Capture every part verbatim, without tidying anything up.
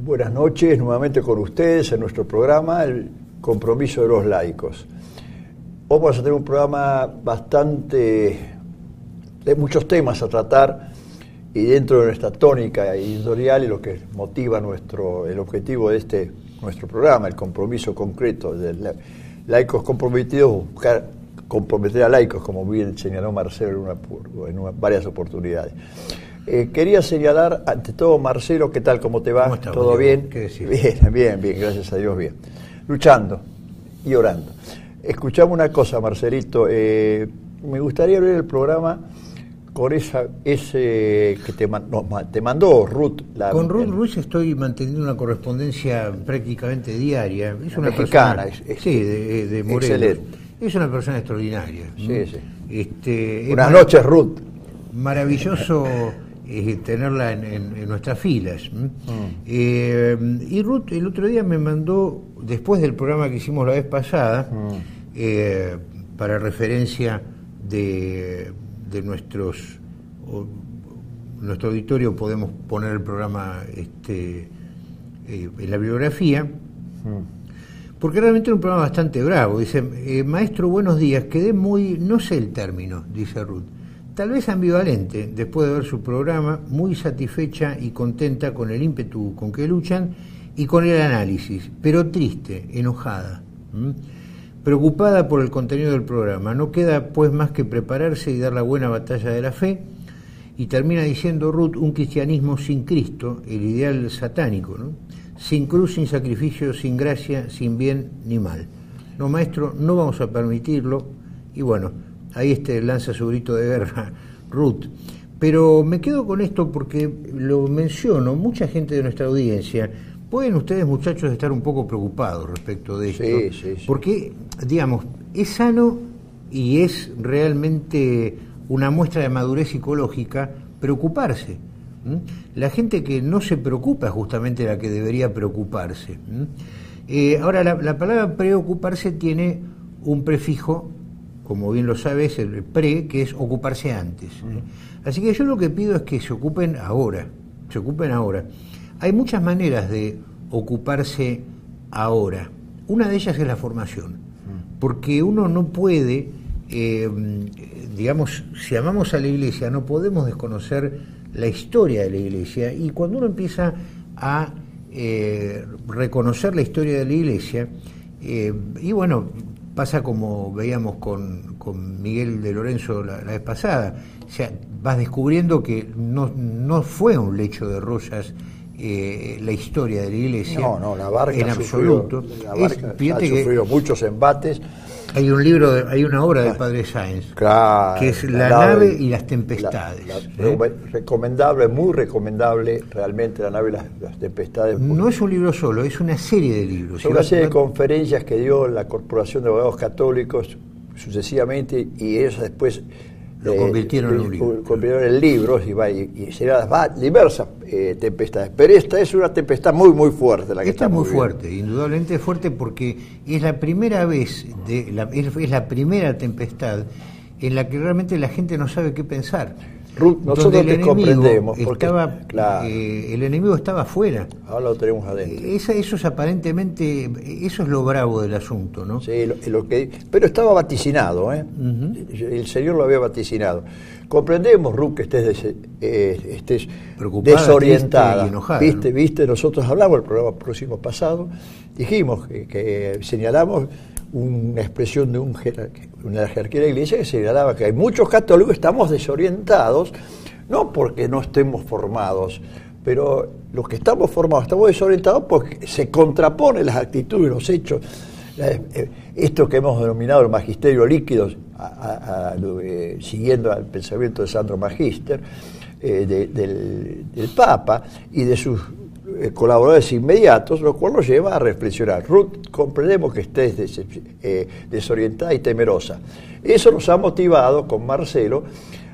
Buenas noches, nuevamente con ustedes en nuestro programa, El Compromiso de los Laicos. Hoy vamos a tener un programa bastante, de muchos temas a tratar, y dentro de nuestra tónica editorial y lo que motiva nuestro, el objetivo de este nuestro programa, el compromiso concreto de laicos comprometidos, buscar comprometer a laicos, como bien señaló Marcelo en, una, en una, varias oportunidades. Eh, quería señalar, ante todo, Marcelo, ¿qué tal? ¿Cómo te va? ¿Cómo estás, ¿Todo bien? ¿Qué decir? Bien, bien, bien, gracias a Dios, bien. Luchando y orando. Escuchamos una cosa, Marcelito, eh, me gustaría ver el programa con esa ese que te, man, no, te mandó Ruth. La, con Ruth el, Ruiz estoy manteniendo una correspondencia prácticamente diaria. Es una mexicana, persona, es, es, sí, de, de Morelos. Excelente. Es una persona extraordinaria. Sí, sí. Este, Buenas noches, Ruth. Maravilloso eh, tenerla en, en, en nuestras filas. Mm. Eh, y Ruth el otro día me mandó, después del programa que hicimos la vez pasada, mm. eh, para referencia de, de nuestros o, nuestro auditorio, podemos poner el programa este, eh, en la bibliografía, mm. porque realmente era un programa bastante bravo. Dice, eh, maestro, buenos días, quedé muy, no sé el término, dice Ruth, tal vez ambivalente, después de ver su programa, muy satisfecha y contenta con el ímpetu con que luchan y con el análisis, pero triste, enojada, ¿m? preocupada por el contenido del programa. No queda pues más que prepararse y dar la buena batalla de la fe, y termina diciendo Ruth, un cristianismo sin Cristo, el ideal satánico, ¿no? Sin cruz, sin sacrificio, sin gracia, sin bien ni mal. No, maestro, no vamos a permitirlo. Y bueno, ahí este lanza su grito de guerra Ruth. Pero me quedo con esto porque lo menciono, mucha gente de nuestra audiencia, pueden ustedes, muchachos, estar un poco preocupados respecto de esto. Sí, sí, sí. Porque, digamos, es sano y es realmente una muestra de madurez psicológica preocuparse. ¿Mm? La gente que no se preocupa es justamente la que debería preocuparse. ¿Mm? Eh, ahora, la, la palabra preocuparse tiene un prefijo, como bien lo sabes, el pre, que es ocuparse antes. ¿eh? Así que yo lo que pido es que se ocupen ahora, se ocupen ahora. Hay muchas maneras de ocuparse ahora. Una de ellas es la formación, porque uno no puede, eh, digamos, si amamos a la Iglesia, no podemos desconocer la historia de la Iglesia, y cuando uno empieza a eh, reconocer la historia de la Iglesia, eh, y bueno, pasa como veíamos con, con Miguel de Lorenzo la, la vez pasada, o sea, vas descubriendo que no, no fue un lecho de rosas eh, la historia de la Iglesia. No, no, la barca en absoluto. Sufrió, la barca es, ha sufrido que muchos embates. Hay un libro, de, hay una obra del Padre Sáenz, claro, que es La, la nave, nave y las tempestades. La, la, ¿eh? Recomendable, muy recomendable, realmente, La nave y las, las tempestades. No es un libro solo, es una serie de libros. Es una serie de conferencias que dio la Corporación de Abogados Católicos sucesivamente, y ellos después lo eh, convirtieron eh, en un libro. Convirtieron en libros y, va, y, y serán diversas eh, tempestades. Pero esta es una tempestad muy, muy fuerte. La que esta es muy viendo. fuerte, indudablemente fuerte, porque es la primera vez, de la, es, es la primera tempestad en la que realmente la gente no sabe qué pensar. Ruth, nosotros te comprendemos. Porque estaba, claro, eh, el enemigo estaba afuera. Ahora lo tenemos adentro. Esa, eso es aparentemente, eso es lo bravo del asunto, ¿no? Sí, lo, lo que, pero estaba vaticinado, ¿eh? Uh-huh. El Señor lo había vaticinado. Comprendemos, Ruth, que estés, des, eh, estés desorientada. Y enojada, ¿Viste? ¿no? ¿Viste? Nosotros hablamos el programa próximo pasado, dijimos que, que señalamos una expresión de un jerarquía, una jerarquía de la Iglesia que señalaba que hay muchos católicos que estamos desorientados, no porque no estemos formados, pero los que estamos formados estamos desorientados porque se contraponen las actitudes, los hechos, esto que hemos denominado el magisterio líquido, a, a, a, eh, siguiendo al pensamiento de Sandro Magister, eh, de, del, del Papa y de sus colaboradores inmediatos, lo cual nos lleva a reflexionar. Ruth, comprendemos que estés des, eh, desorientada y temerosa. Eso nos ha motivado con Marcelo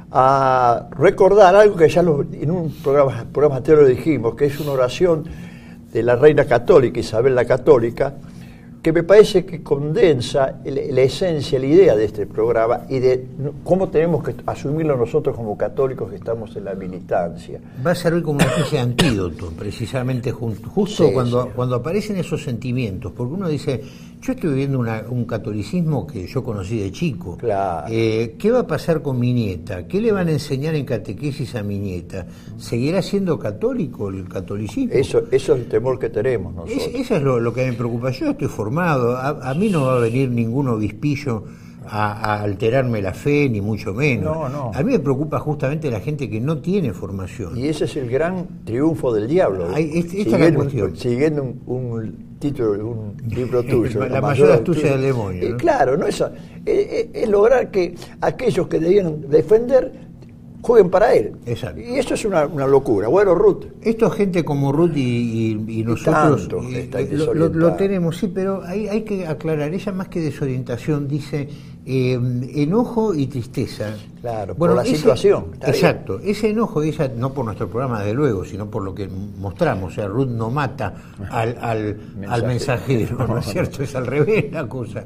a recordar algo que ya lo, en un programa, programa anterior lo dijimos, que es una oración de la reina católica, Isabel la Católica, que que me parece que condensa el, la esencia, la idea de este programa y de cómo tenemos que asumirlo nosotros como católicos que estamos en la militancia. Va a servir como una especie de antídoto, precisamente justo, justo sí, cuando, sí. cuando aparecen esos sentimientos, porque uno dice, yo estoy viviendo una, un catolicismo que yo conocí de chico. Claro. Eh, ¿Qué va a pasar con mi nieta? ¿Qué le van a enseñar en catequesis a mi nieta? ¿Seguirá siendo católico el catolicismo? Eso, eso es el temor que tenemos nosotros. Es, eso es lo, lo que me preocupa. Yo estoy formado, a, a mí no va a venir ningún obispillo a, a alterarme la fe, ni mucho menos. No, no. A mí me preocupa justamente la gente que no tiene formación. Y ese es el gran triunfo del diablo. Ay, esta siguiendo, es la cuestión. Siguiendo un, un título de un libro tuyo. La, la mayor astucia del demonio, ¿no? Eh, claro, no es, es, es lograr que aquellos que debían defender jueguen para él. Exacto. Y eso es una, una locura. Bueno, Ruth. Esto es gente como Ruth y, y, y nosotros y tanto, eh, lo, lo, lo tenemos, sí, pero hay, hay que aclarar, ella más que desorientación dice eh, enojo y tristeza. Claro, bueno, por la ese, situación. Exacto, bien. Ese enojo, ella, no por nuestro programa desde luego, sino por lo que mostramos, o sea, Ruth no mata al, al, Mensaje. al mensajero, ¿no es cierto? Es al revés la cosa.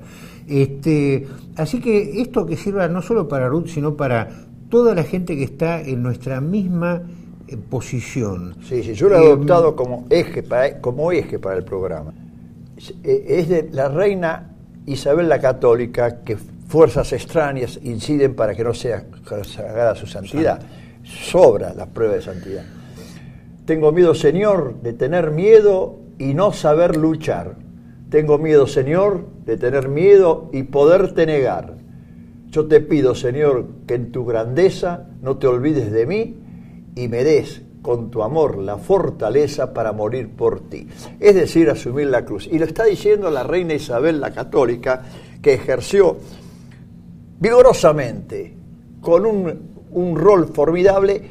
Este, así que esto que sirva no solo para Ruth, sino para toda la gente que está en nuestra misma eh, posición. Sí, sí, yo lo he eh, adoptado como eje, para, como eje para el programa. Es, es de la reina Isabel la Católica que fuerzas extrañas inciden para que no sea consagrada su santidad. Sobra la prueba de santidad. Tengo miedo, Señor, de tener miedo y no saber luchar. Tengo miedo, Señor, de tener miedo y poderte negar. Yo te pido, Señor, que en tu grandeza no te olvides de mí y me des con tu amor la fortaleza para morir por ti. Es decir, asumir la cruz. Y lo está diciendo la reina Isabel la Católica, que ejerció vigorosamente, con un, un rol formidable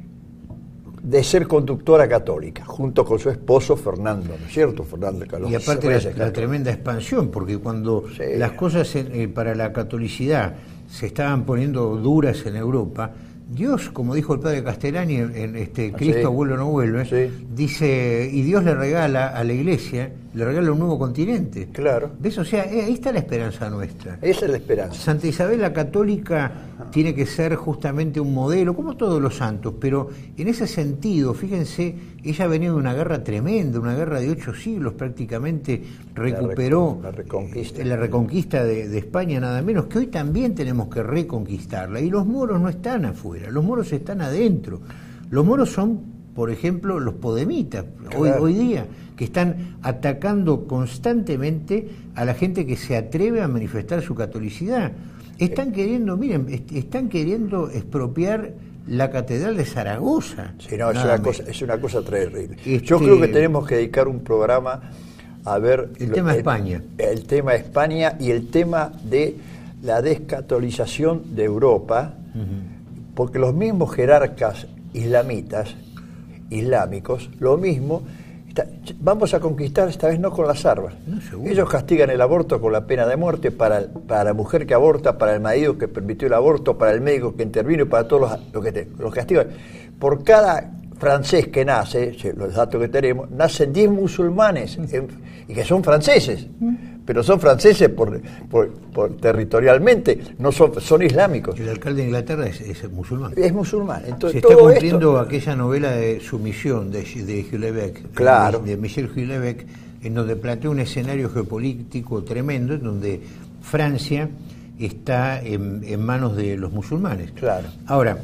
de ser conductora católica, junto con su esposo Fernando, ¿no es cierto? Fernando Carlos. Y aparte la, la tremenda expansión, porque cuando sí. las cosas eh, para la catolicidad se estaban poniendo duras en Europa, Dios, como dijo el padre Castellani en, en este Cristo sí. vuelve o no vuelve, sí. dice, y Dios le regala a la Iglesia, le regala un nuevo continente. Claro. ¿Ves? O sea, eh, ahí está la esperanza nuestra. Esa es la esperanza. Santa Isabel la Católica tiene que ser justamente un modelo, como todos los santos, pero en ese sentido, fíjense, ella ha venido de una guerra tremenda, una guerra de ocho siglos prácticamente, recuperó la, reconquista, la reconquista de, de España nada menos, que hoy también tenemos que reconquistarla, y los moros no están afuera, los moros están adentro. Los moros son, por ejemplo, los podemitas, claro. hoy, hoy día, que están atacando constantemente a la gente que se atreve a manifestar su catolicidad. Están queriendo, miren, est- están queriendo expropiar la Catedral de Zaragoza. Sí, no, es una, cosa, es una cosa terrible. Este, Yo creo que tenemos que dedicar un programa a ver... El lo, tema el, España. El tema España y el tema de la descatolización de Europa, uh-huh. porque los mismos jerarcas islamitas, islámicos, lo mismo... Vamos a conquistar esta vez no con las armas. No, ellos castigan el aborto con la pena de muerte para, para la mujer que aborta, para el marido que permitió el aborto, para el médico que intervino y para todos los, los que te, los castigan. Por cada francés que nace, los datos que tenemos, nacen diez musulmanes en, y que son franceses, pero son franceses por, por, por territorialmente, no son, son islámicos. El alcalde de Inglaterra es, es musulmán. Es musulmán. Entonces, se está todo cumpliendo esto, aquella novela de Sumisión de, de Houellebecq, claro. de, de Michel Houellebecq, en donde plantea un escenario geopolítico tremendo, en donde Francia está en, en manos de los musulmanes. Claro. Ahora,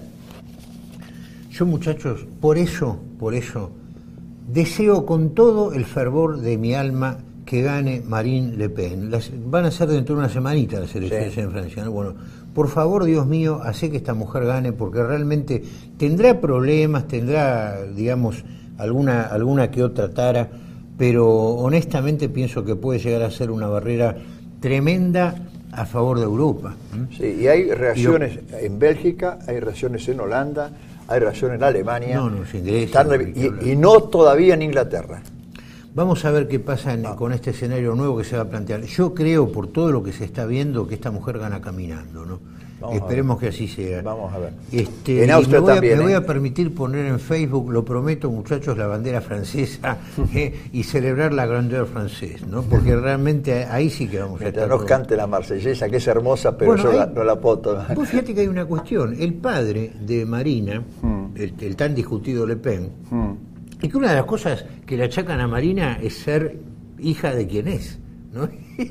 yo, muchachos, por eso, por eso, deseo con todo el fervor de mi alma que gane Marine Le Pen. Las, van a ser dentro de una semanita las elecciones sí. en Francia, ¿no? Bueno, por favor, Dios mío, hace que esta mujer gane, porque realmente tendrá problemas, tendrá, digamos, alguna, alguna que otra tara, pero honestamente pienso que puede llegar a ser una barrera tremenda a favor de Europa. Sí, y hay reacciones y lo, en Bélgica, hay reacciones en Holanda, hay reacciones en Alemania, no, no, en Grecia, están, y, y no todavía en Inglaterra. Vamos a ver qué pasa en, ah. con este escenario nuevo que se va a plantear. Yo creo, por todo lo que se está viendo, que esta mujer gana caminando, ¿no? Vamos Esperemos que así sea. Vamos a ver. Este, en Austria me voy, también, a, me ¿eh? voy a permitir poner en Facebook, lo prometo, muchachos, la bandera francesa eh, y celebrar la grandeur francesa, ¿no? Porque realmente ahí sí que vamos Mientras a estar. nos cante la marsellesa, que es hermosa, pero bueno, yo hay, la, no la puedo tomar. Vos fíjate que hay una cuestión. El padre de Marina, mm. el, el tan discutido Le Pen, mm. y que una de las cosas que le achacan a Marina es ser hija de quien es, ¿no?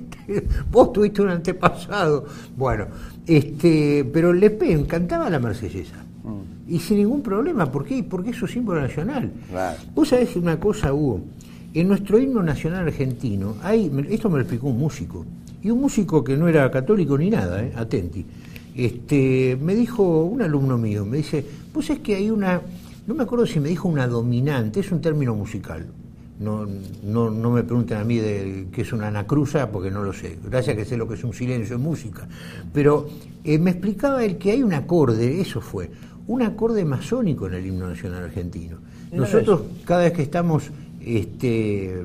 Vos tuviste un antepasado. Bueno, este, pero Le Pen cantaba la marsellesa. Mm. Y sin ningún problema. ¿Por qué? Porque es su símbolo nacional. Claro. Vos sabés una cosa, Hugo. En nuestro himno nacional argentino, hay, esto me lo explicó un músico, y un músico que no era católico ni nada, ¿eh? Atenti. Este, me dijo un alumno mío, me dice, vos es que hay una, no me acuerdo si me dijo una dominante, es un término musical. No, no, no me pregunten a mí de qué es una anacruza, porque no lo sé. Gracias que sé lo que es un silencio en música. Pero eh, me explicaba él que hay un acorde, eso fue, un acorde masónico en el himno nacional argentino. Nosotros, cada vez que estamos este,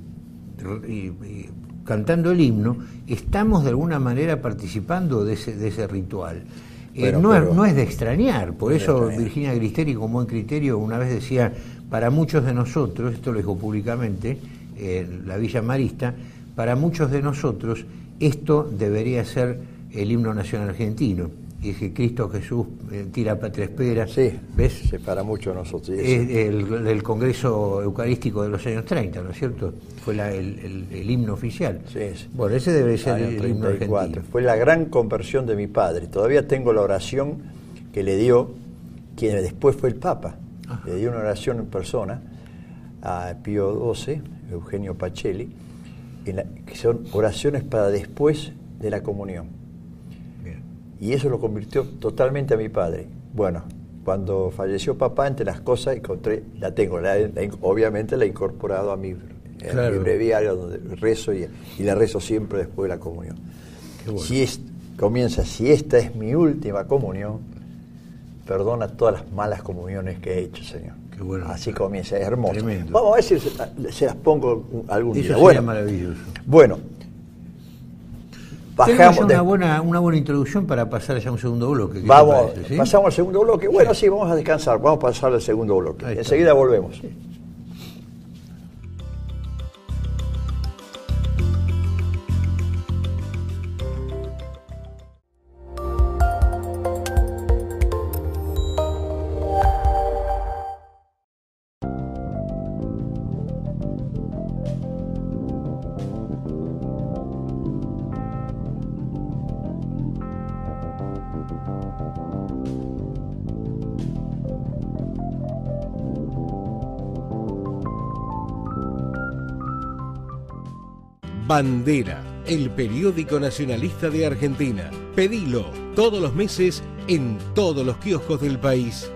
y, y, cantando el himno, estamos de alguna manera participando de ese, de ese ritual. Bueno, eh, no, pero, es, no es de extrañar, por eso extrañar. Virginia Gristeri, con buen criterio, una vez decía, para muchos de nosotros, esto lo dijo públicamente, eh, la Villa Marista, para muchos de nosotros esto debería ser el himno nacional argentino. Y dije, Cristo Jesús, eh, tira patria espera. Sí, ¿ves? Sí, para muchos de nosotros. Sí, es el, el Congreso Eucarístico de los años treinta, ¿no es cierto? Fue la, el, el, el himno oficial. Sí, sí. Bueno, ese debe ser el, el himno argentino. Fue la gran conversión de mi padre. Todavía tengo la oración que le dio quien después fue el Papa. Ajá. Le dio una oración en persona a Pío doce, Eugenio Pacelli, en la, que son oraciones para después de la comunión. Y eso lo convirtió totalmente a mi padre. Bueno, cuando falleció papá, entre las cosas encontré, la tengo, la, la, obviamente la he incorporado a mi, claro. a mi breviario, donde rezo y, y la rezo siempre después de la comunión. Bueno. Si es, comienza, si esta es mi última comunión, perdona todas las malas comuniones que he hecho, Señor. Qué bueno. Así comienza, es hermoso. Tremendo. Vamos a ver si se, se las pongo algún eso día. Eso bueno, maravilloso. Bueno. Tenemos ya una buena, una buena introducción para pasar ya a un segundo bloque. Vamos, parece, ¿sí? Pasamos al segundo bloque. Bueno, sí. sí, vamos a descansar, vamos a pasar al segundo bloque. Enseguida volvemos. Sí. Bandera, el periódico nacionalista de Argentina. Pedilo todos los meses en todos los kioscos del país.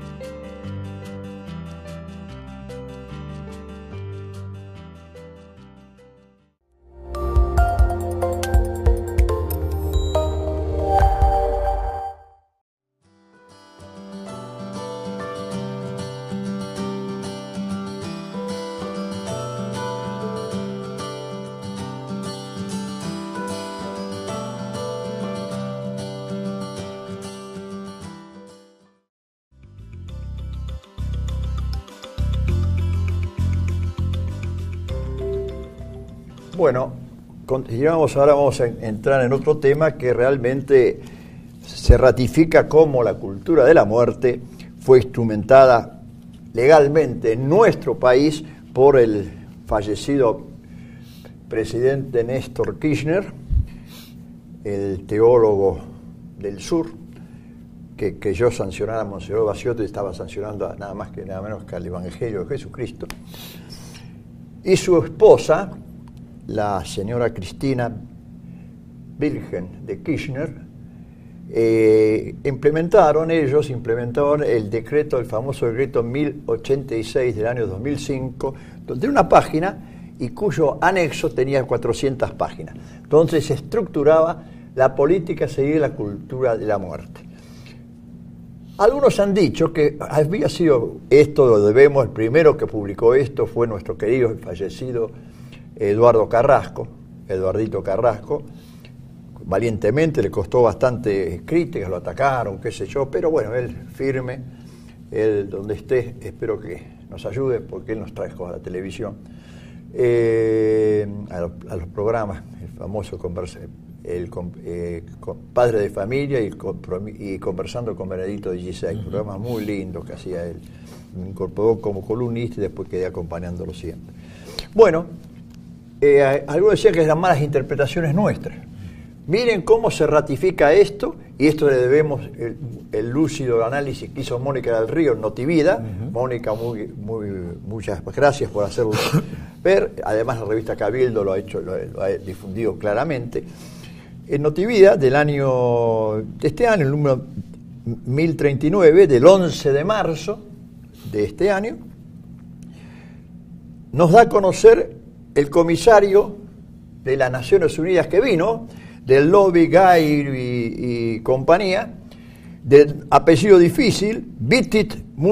Bueno, continuamos, ahora vamos a entrar en otro tema que realmente se ratifica cómo la cultura de la muerte fue instrumentada legalmente en nuestro país por el fallecido presidente Néstor Kirchner, el teólogo del sur, que, que yo sancionara a Monseñor Baciotti, estaba sancionando a nada más que nada menos que al Evangelio de Jesucristo, y su esposa, la señora Cristina Virgen de Kirchner, eh, implementaron ellos, implementaron el decreto, el famoso decreto mil ochenta y seis del año dos mil cinco, donde era una página y cuyo anexo tenía cuatrocientas páginas. Entonces se estructuraba la política a seguir la cultura de la muerte. Algunos han dicho que había sido, esto lo debemos, el primero que publicó esto fue nuestro querido y fallecido Eduardo Carrasco, Eduardito Carrasco. Valientemente, le costó bastante críticas, lo atacaron, qué sé yo, pero bueno, él firme, él donde esté, espero que nos ayude, porque él nos trajo a la televisión, eh, a, los, a los programas, el famoso conversa, el eh, Padre de Familia y, y Conversando con Benedito dieciséis, uh-huh. Programas muy lindos que hacía él. Me incorporó como columnista y después quedé acompañándolo siempre. Bueno, eh, algunos decían que eran malas interpretaciones nuestras. Miren cómo se ratifica esto, y esto le debemos el, el lúcido análisis que hizo Mónica del Río en Notivida. Uh-huh. Mónica, muy, muy, muchas gracias por hacerlo ver. Además, la revista Cabildo lo ha hecho, lo, lo ha difundido claramente. En Notivida, del año, de este año, el número mil treinta y nueve, del once de marzo de este año, nos da a conocer el comisario de las Naciones Unidas que vino, del lobby Gay y, y compañía, de apellido difícil, Bitit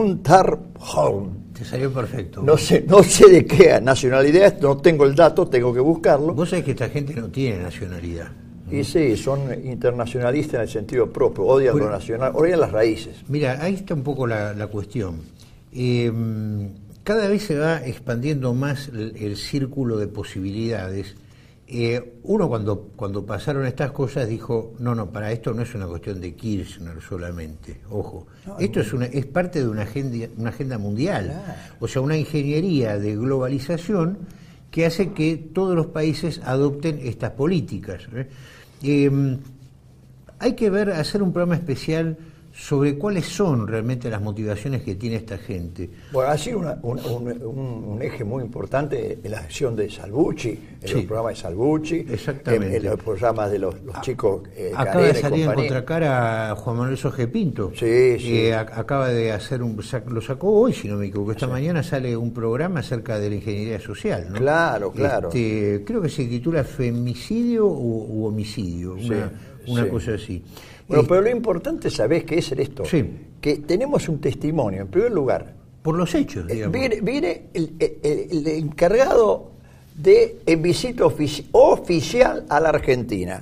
Muntarholm. Te salió perfecto. No sé, no sé de qué nacionalidad, no tengo el dato, tengo que buscarlo. Vos sabés que esta gente no tiene nacionalidad. Y sí, son internacionalistas en el sentido propio, odian bueno, lo nacional, odian las raíces. Mira, ahí está un poco la, la cuestión. Eh, cada vez se va expandiendo más el, el círculo de posibilidades. Eh, uno cuando, cuando pasaron estas cosas dijo, no, no, para esto no es una cuestión de Kirchner solamente, ojo, no, esto es, una, es parte de una agenda, una agenda mundial, claro. O sea, una ingeniería de globalización que hace que todos los países adopten estas políticas. ¿eh? Eh, hay que ver, hacer un programa especial sobre cuáles son realmente las motivaciones que tiene esta gente. Bueno, ha sido una, un, un, un eje muy importante en la acción de Salvucci, en sí. Los programas de Salvucci, exactamente. En, en los programas de los, los chicos. Eh, acaba de salir en contracara a Juan Manuel Soje Pinto. Sí, sí. Eh, a, acaba de hacer un. Lo sacó hoy, si no me equivoco. Esta sí. mañana sale un programa acerca de la ingeniería social, ¿no? Claro, claro. Este, creo que se titula Femicidio u, u Homicidio, una, sí, una sí. cosa así. Bueno, pero lo importante, ¿sabés qué es esto? Sí. Que tenemos un testimonio, en primer lugar. Por los hechos, digamos. Viene, viene el, el, el encargado de en visita ofici- oficial a la Argentina.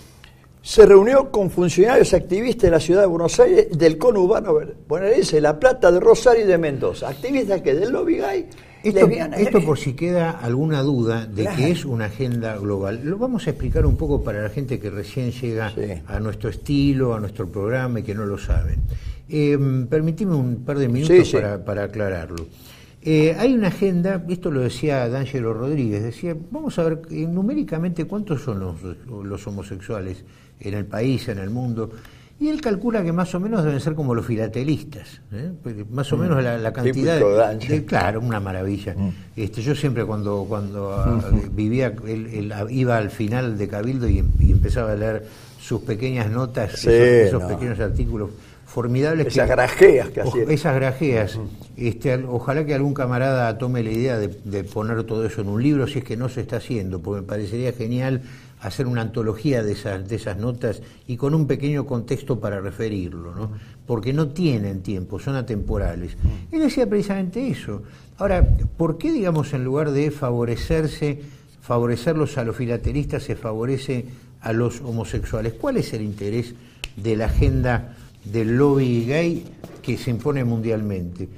Se reunió con funcionarios activistas de la ciudad de Buenos Aires, del conurbano bonaerense, La Plata, de Rosario y de Mendoza. Activistas que del lobby gay. Esto, esto por si queda alguna duda de claro. que es una agenda global. Lo vamos a explicar un poco para la gente que recién llega sí. a nuestro estilo, a nuestro programa y que no lo saben. Eh, permitime un par de minutos sí, para, sí. para aclararlo. Eh, hay una agenda, esto lo decía D'Angelo Rodríguez, decía, vamos a ver eh, numéricamente cuántos son los, los homosexuales en el país, en el mundo. Y él calcula que más o menos deben ser como los filatelistas, ¿eh? Más o menos la, la cantidad de, de... Claro, una maravilla. Mm. Este, yo siempre cuando cuando uh, vivía, él, él iba al final de Cabildo y, y empezaba a leer sus pequeñas notas, sí, esos, esos no. pequeños artículos formidables. Esas que, grajeas que hacían. Esas grajeas. Uh-huh. Este, ojalá que algún camarada tome la idea de, de poner todo eso en un libro, si es que no se está haciendo, porque me parecería genial hacer una antología de esas, de esas notas y con un pequeño contexto para referirlo, ¿no? Porque no tienen tiempo, son atemporales. Él decía precisamente eso. Ahora, ¿por qué, digamos, en lugar de favorecerse, favorecerlos a los filatelistas, se favorece a los homosexuales? ¿Cuál es el interés de la agenda del lobby gay que se impone mundialmente?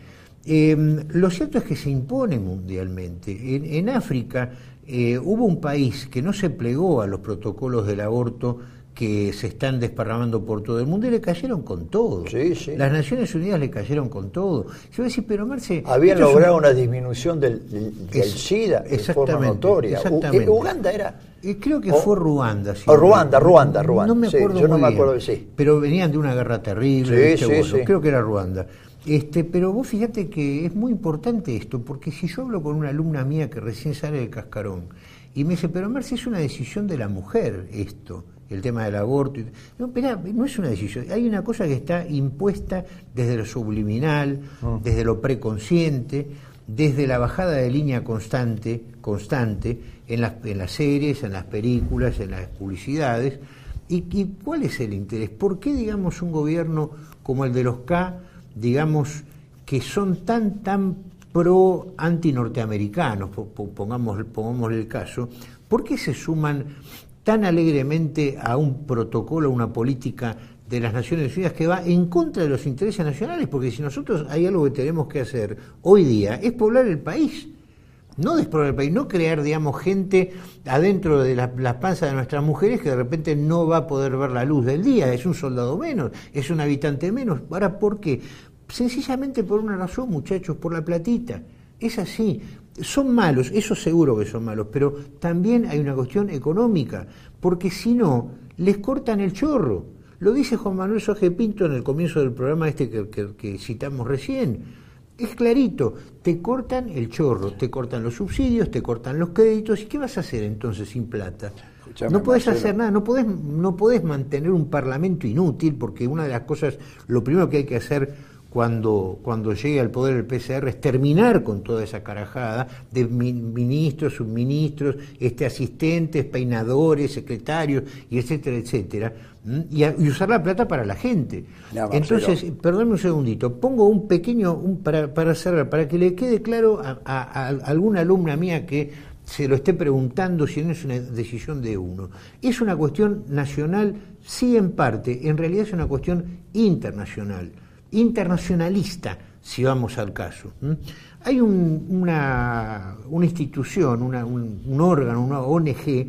Eh, lo cierto es que se impone mundialmente. En, en África eh, hubo un país que no se plegó a los protocolos del aborto que se están desparramando por todo el mundo y le cayeron con todo. Sí, sí. Las Naciones Unidas le cayeron con todo. Se va a decir, pero Marce... Habían logrado un... una disminución del, del, del es, SIDA de forma notoria. Exactamente. U, ¿Uganda era? Creo que o, fue Ruanda. Sí, o Ruanda, Ruanda, Ruanda. No me acuerdo sí, yo no muy me bien, acuerdo, sí. Pero venían de una guerra terrible. Sí, sí, bueno, sí. Creo que era Ruanda. Este, pero vos fíjate que es muy importante esto, porque si yo hablo con una alumna mía que recién sale del cascarón y me dice, pero Marce, es una decisión de la mujer esto, el tema del aborto. No, espera, no es una decisión, hay una cosa que está impuesta desde lo subliminal, oh. desde lo preconsciente, desde la bajada de línea constante, constante en las, en las series, en las películas, en las publicidades. ¿Y, y cuál es el interés? ¿Por qué, digamos, un gobierno como el de los K, digamos, que son tan, tan pro anti-norteamericanos, pongamos, pongámosle el caso, ¿por qué se suman tan alegremente a un protocolo, a una política de las Naciones Unidas que va en contra de los intereses nacionales? Porque si nosotros hay algo que tenemos que hacer hoy día, es poblar el país. No despoblar el país, no crear, digamos, gente adentro de las la panzas de nuestras mujeres que de repente no va a poder ver la luz del día, es un soldado menos, es un habitante menos. Ahora, ¿por qué? Sencillamente por una razón, muchachos, por la platita. Es así. Son malos, eso seguro que son malos, pero también hay una cuestión económica, porque si no, les cortan el chorro. Lo dice Juan Manuel Soje Pinto en el comienzo del programa este que, que, que citamos recién. Es clarito, te cortan el chorro, te cortan los subsidios, te cortan los créditos, ¿y qué vas a hacer entonces sin plata? Escuchame, no podés Marcelo. hacer nada, no podés, no podés mantener un parlamento inútil, porque una de las cosas, lo primero que hay que hacer cuando, cuando llegue al poder el P C R es terminar con toda esa carajada de ministros, subministros, este, asistentes, peinadores, secretarios, y etcétera, etcétera. Y, a, y usar la plata para la gente. No, Entonces, perdónme un segundito, pongo un pequeño, un, para, para cerrar, para que le quede claro a, a, a alguna alumna mía que se lo esté preguntando si no es una decisión de uno. Es una cuestión nacional, sí en parte, en realidad es una cuestión internacional, internacionalista, si vamos al caso. ¿Mm? Hay un, una, una institución, una, un, un órgano, una O N G,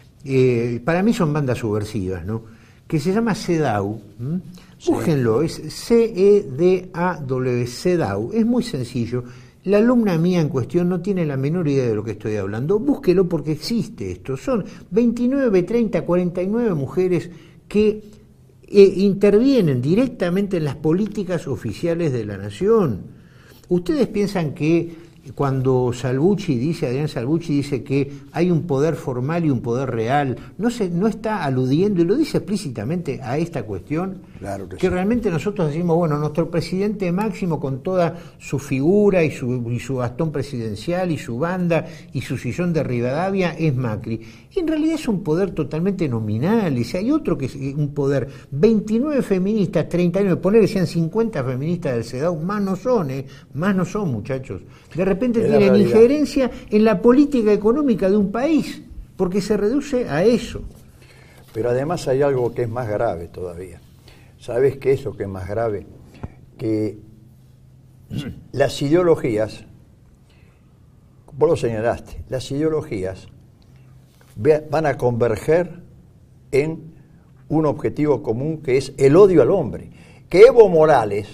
eh, para mí son bandas subversivas, ¿no?, que se llama CEDAW, ¿Mm? Sí. Búsquenlo, es C E D A W, CEDAW, es muy sencillo. La alumna mía en cuestión no tiene la menor idea de lo que estoy hablando, búsquelo porque existe esto. Son veintinueve, treinta, cuarenta y nueve mujeres que eh, intervienen directamente en las políticas oficiales de la nación. ¿Ustedes piensan que cuando Salvucci dice, Adrián Salvucci dice que hay un poder formal y un poder real, no se, no está aludiendo, y lo dice explícitamente, a esta cuestión? Claro que, que sí. Realmente nosotros decimos, bueno, nuestro presidente máximo con toda su figura y su, y su bastón presidencial y su banda y su sillón de Rivadavia es Macri. Y en realidad es un poder totalmente nominal, y si hay otro que es un poder, veintinueve feministas, treinta y nueve, poner que sean cincuenta feministas del CEDAW, más no son, ¿eh? Más no son, muchachos. De repente es tienen injerencia en la política económica de un país, porque se reduce a eso. Pero además hay algo que es más grave todavía. ¿Sabes qué es lo que es más grave? Que las ideologías, vos lo señalaste, las ideologías van a converger en un objetivo común que es el odio al hombre. Que Evo Morales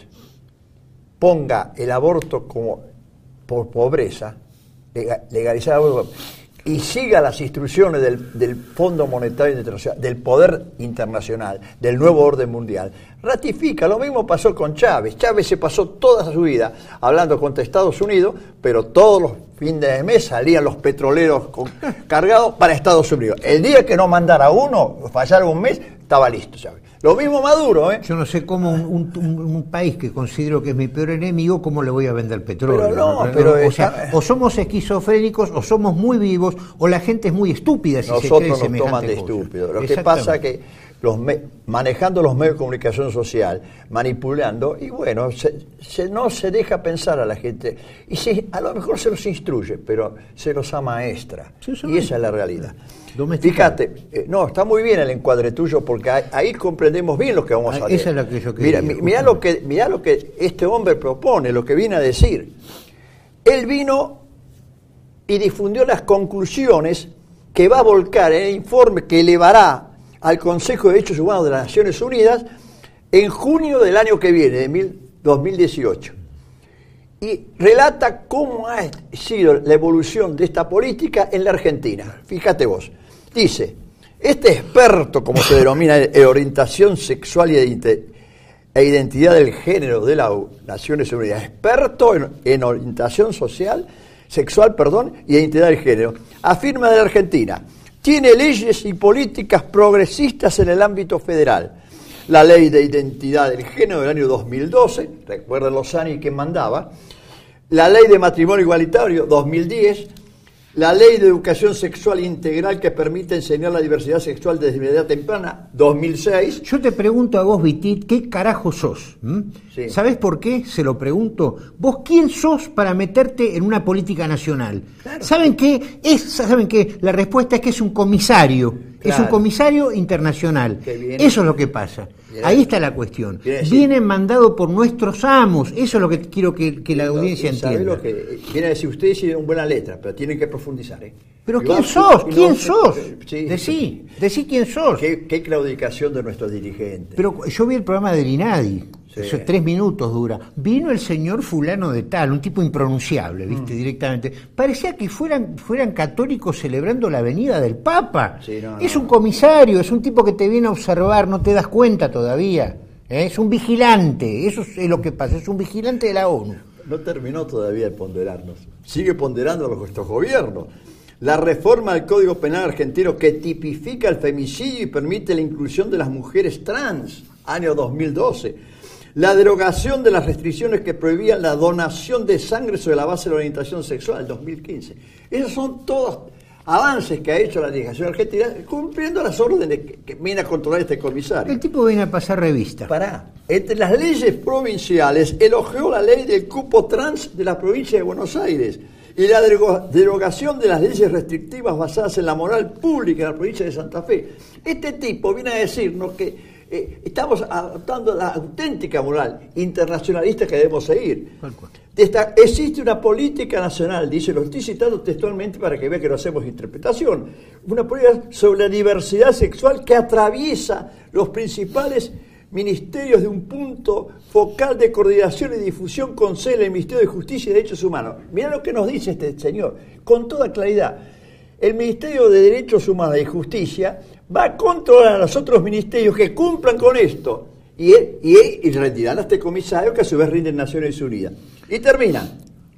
ponga el aborto como por pobreza, legalizar el aborto, y siga las instrucciones del, del Fondo Monetario Internacional, del poder internacional, del nuevo orden mundial, ratifica. Lo mismo pasó con Chávez. Chávez se pasó toda su vida hablando contra Estados Unidos, pero todos los fines de mes salían los petroleros con, cargados para Estados Unidos. El día que no mandara uno, fallara un mes, estaba listo Chávez. Lo mismo Maduro, ¿eh? Yo no sé cómo un, un, un país que considero que es mi peor enemigo, cómo le voy a vender petróleo. Pero no, ¿no? pero... O sea, o somos esquizofrénicos, o somos muy vivos, o la gente es muy estúpida si Nosotros se cree semejante nos toman de estúpidos. Lo que pasa es que los me, manejando los medios de comunicación social, manipulando, y bueno, se, se, no se deja pensar a la gente. Y sí, a lo mejor se los instruye, pero se los amaestra. Sí, y esa es la realidad. Fíjate, eh, no, está muy bien el encuadre tuyo, porque ahí, ahí comprendemos bien lo que vamos a hacer. Esa es la que yo quería. Mira, mirá lo que, mirá lo que este hombre propone, lo que viene a decir. Él vino y difundió las conclusiones que va a volcar en el informe que elevará al Consejo de Derechos Humanos de las Naciones Unidas en junio del año que viene, de dos mil dieciocho. Y relata cómo ha sido la evolución de esta política en la Argentina. Fíjate vos. Dice, este experto, como se denomina, en orientación sexual e identidad del género de las Naciones Unidas, experto en, en orientación social, sexual, perdón, y identidad del género, afirma de la Argentina, tiene leyes y políticas progresistas en el ámbito federal. La ley de identidad del género del año dos mil doce, recuerden los años que mandaba, la ley de matrimonio igualitario dos mil diez, La Ley de Educación Sexual Integral que permite enseñar la diversidad sexual desde edad temprana, dos mil seis. Yo te pregunto a vos, Vitit, ¿qué carajo sos? ¿Mm? Sí. ¿Sabés por qué? Se lo pregunto. ¿Vos quién sos para meterte en una política nacional? Claro. ¿Saben qué? Es, ¿Saben qué? La respuesta es que es un comisario. Claro. Es un comisario internacional. Eso es lo que pasa. Viene, ahí está la cuestión. Viene, viene mandado por nuestros amos. Eso es lo que quiero que, que la audiencia entienda. Lo que viene a decir, ustedes hicieron buena letra, pero tienen que profundizar. ¿eh? ¿Pero quién sos? ¿Quién sos? Sí, decí, decí quién sos. ¿Qué, qué claudicación de nuestros dirigentes? Pero yo vi el programa del INADI. Sí. Eso, tres minutos dura. Vino el señor fulano de tal, un tipo impronunciable, ¿viste? Mm. Directamente. Parecía que fueran, fueran católicos celebrando la venida del Papa. Sí, no, es no. un comisario, es un tipo que te viene a observar, no te das cuenta todavía. ¿eh? Es un vigilante, eso es lo que pasa, es un vigilante de la ONU. No terminó todavía de ponderarnos. Sigue ponderando a nuestros gobiernos. La reforma del Código Penal argentino que tipifica el femicidio y permite la inclusión de las mujeres trans, año dos mil doce. La derogación de las restricciones que prohibían la donación de sangre sobre la base de la orientación sexual, dos mil quince. Esos son todos avances que ha hecho la legislación argentina, cumpliendo las órdenes que, que viene a controlar este comisario. El tipo viene a pasar revista. Pará. Entre las leyes provinciales, elogió la ley del cupo trans de la provincia de Buenos Aires y la derogación de las leyes restrictivas basadas en la moral pública de la provincia de Santa Fe. Este tipo viene a decirnos que Eh, estamos adoptando la auténtica moral internacionalista que debemos seguir. Esta, existe una política nacional, dice, lo estoy citando textualmente para que vea que no hacemos interpretación, una política sobre la diversidad sexual que atraviesa los principales ministerios de un punto focal de coordinación y difusión con sede el Ministerio de Justicia y Derechos Humanos. Mirá lo que nos dice este señor, con toda claridad. El Ministerio de Derechos Humanos y Justicia va a controlar a los otros ministerios que cumplan con esto y, y, y rendirán a este comisario que a su vez rinden Naciones Unidas. Y termina.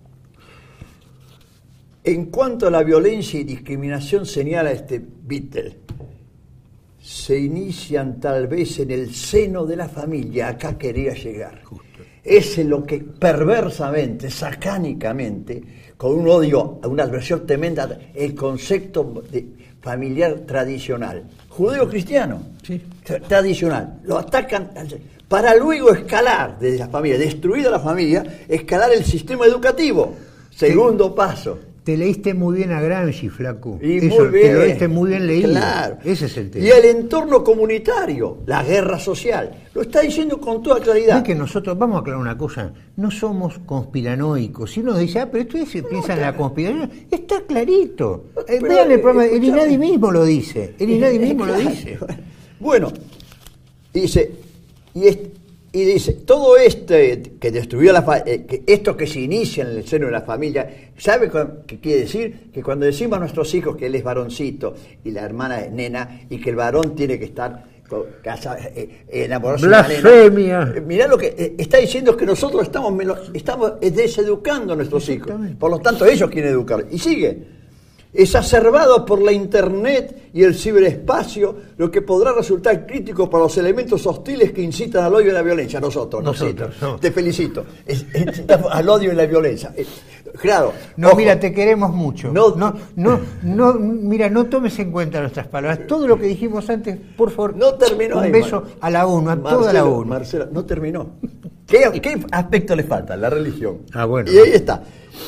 En cuanto a la violencia y discriminación, señala este Vittel, se inician tal vez en el seno de la familia, acá quería llegar. Es en lo que perversamente, sacánicamente, con un odio, una adversión tremenda, el concepto de familiar tradicional, judeo-cristiano, sí. tradicional, lo atacan para luego escalar desde la familia, destruida la familia, escalar el sistema educativo, segundo sí. paso. Te leíste muy bien a Gramsci, flaco. Y Eso, muy bien. Te lo leíste muy bien leído. Claro. Ese es el tema. Y el entorno comunitario, la guerra social. Lo está diciendo con toda claridad. Es que nosotros, vamos a aclarar una cosa, no somos conspiranoicos. Si uno dice, ah, pero ustedes se no, piensan en la conspiración, está clarito. Pero, Vean el programa, el INADI mismo lo dice. El INADI mismo claro. lo dice. Bueno, dice, y este. Y dice, todo este que destruyó la fa- eh, que esto que se inicia en el seno de la familia, ¿sabe qué quiere decir? Que cuando decimos a nuestros hijos que él es varoncito y la hermana es nena y que el varón tiene que estar casa, eh, enamorarse de la nena. ¡Blasfemia! Eh, mirá lo que eh, está diciendo, es que nosotros estamos, estamos deseducando a nuestros hijos. Por lo tanto, ellos quieren educar. Y sigue. Exacerbado por la internet y el ciberespacio, lo que podrá resultar crítico para los elementos hostiles que incitan al odio y la violencia. Nosotros, nosotros. nosotros. Te felicito. Incitamos al odio y la violencia. Claro. No, ojo. Mira, te queremos mucho. No, no, no, no, mira, no tomes en cuenta nuestras palabras. Todo lo que dijimos antes, por favor. No terminó. Un ahí, beso Mar- a la ONU, a Marcelo, toda la ONU. Marcela, no terminó. ¿Qué, ¿Qué aspecto le falta? La religión. Ah, bueno. Y ahí está.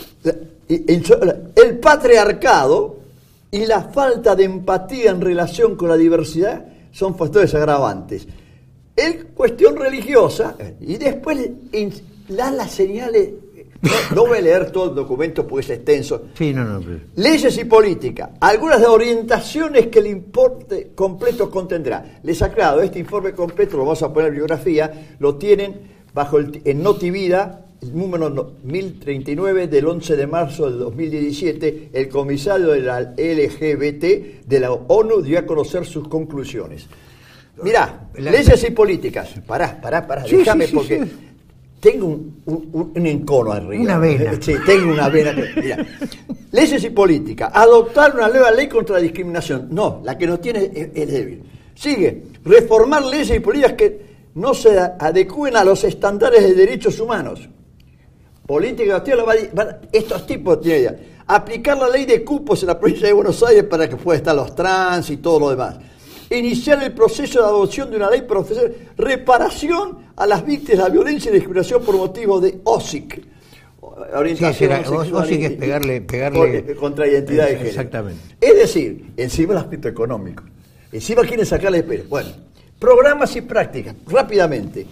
El patriarcado y la falta de empatía en relación con la diversidad son factores agravantes. En cuestión religiosa, y después da las señales, no, no voy a leer todo el documento porque es extenso. Sí, no, no. Pero... Leyes y política, algunas de orientaciones que el informe completo contendrá. Les aclaro, este informe completo, lo vamos a poner en bibliografía, lo tienen bajo el, en Notivida, el número mil treinta y nueve del once de marzo del dos mil diecisiete, el comisario de la L G B T de la ONU dio a conocer sus conclusiones. Mirá, la, leyes y políticas. Pará, pará, pará, sí, déjame sí, sí, porque sí. tengo un, un, un encono arriba. Una vena. Sí, tengo una vena. Mirá. Leyes y políticas. Adoptar una nueva ley contra la discriminación. No, la que nos tiene es, es débil. Sigue. Reformar leyes y políticas que no se adecúen a los estándares de derechos humanos. Política, tío, lo va, va, estos tipos tienen idea. Aplicar la ley de cupos en la provincia de Buenos Aires para que puedan estar los trans y todo lo demás. Iniciar el proceso de adopción de una ley para ofrecer reparación a las víctimas de la violencia y discriminación por motivo de O S I C. Orientación sí, sexual, O S I C es pegarle, pegarle contra identidad de género. Exactamente. Es decir, encima el aspecto económico. Encima quieren sacarle pelo. Bueno, programas y prácticas, rápidamente.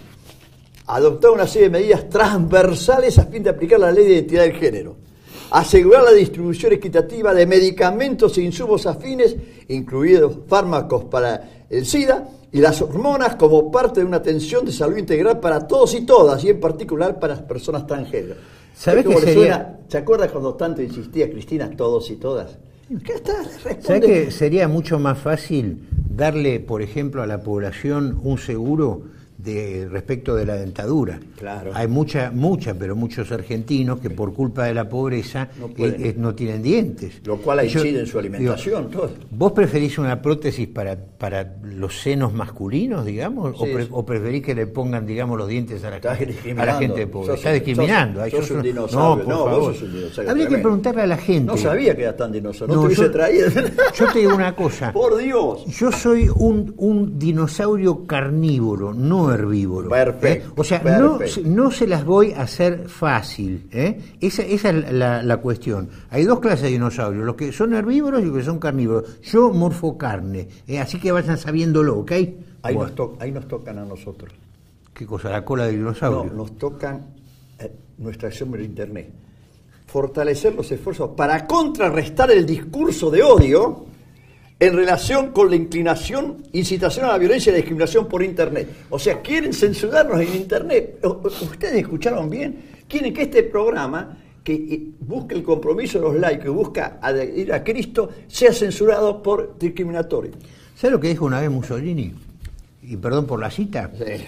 Adoptar una serie de medidas transversales a fin de aplicar la ley de identidad de género. Asegurar la distribución equitativa de medicamentos e insumos afines, incluidos fármacos para el SIDA y las hormonas como parte de una atención de salud integral para todos y todas, y en particular para las personas transgénero. ¿Sabés qué sería? Suena, ¿se acuerda cuando tanto insistía Cristina, todos y todas? ¿Qué está? Responde. ¿Sabés que sería mucho más fácil darle, por ejemplo, a la población un seguro de respecto de la dentadura? Claro. Hay mucha, mucha, pero muchos argentinos que por culpa de la pobreza no, eh, eh, no tienen dientes. Lo cual incide en su alimentación. Digo, todo. ¿Vos preferís una prótesis para, para los senos masculinos, digamos? Sí, o, pre, sí. o preferís que le pongan, digamos, los dientes a la, Estás a la gente pobre? Sos, Estás discriminando. Sos, Ay, sos sos un dinosaurio. No, por no favor. vos sos un dinosaurio. Habría tremendo. que preguntarle a la gente. No sabía que era tan dinosaurio. No, No, te hubiese yo, traído. Yo te digo una cosa. Por Dios. Yo soy un, un dinosaurio carnívoro, no herbívoro. Perfecto. ¿eh? O sea, no, no se las voy a hacer fácil. ¿eh? Esa, esa es la, la cuestión. Hay dos clases de dinosaurios, los que son herbívoros y los que son carnívoros. Yo morfo carne, ¿eh? Así que vayan sabiéndolo, ¿ok? Ahí, bueno. nos to ahí nos tocan a nosotros. ¿Qué cosa? ¿La cola del dinosaurio? No, nos tocan eh, nuestra acción por Internet. Fortalecer los esfuerzos para contrarrestar el discurso de odio en relación con la inclinación, incitación a la violencia y la discriminación por Internet. O sea, quieren censurarnos en Internet. ¿Ustedes escucharon bien? Quieren que este programa, que busca el compromiso de los laicos, que busca ir a Cristo, sea censurado por discriminatorio. ¿Sabes lo que dijo una vez Mussolini? Y perdón por la cita. Sí.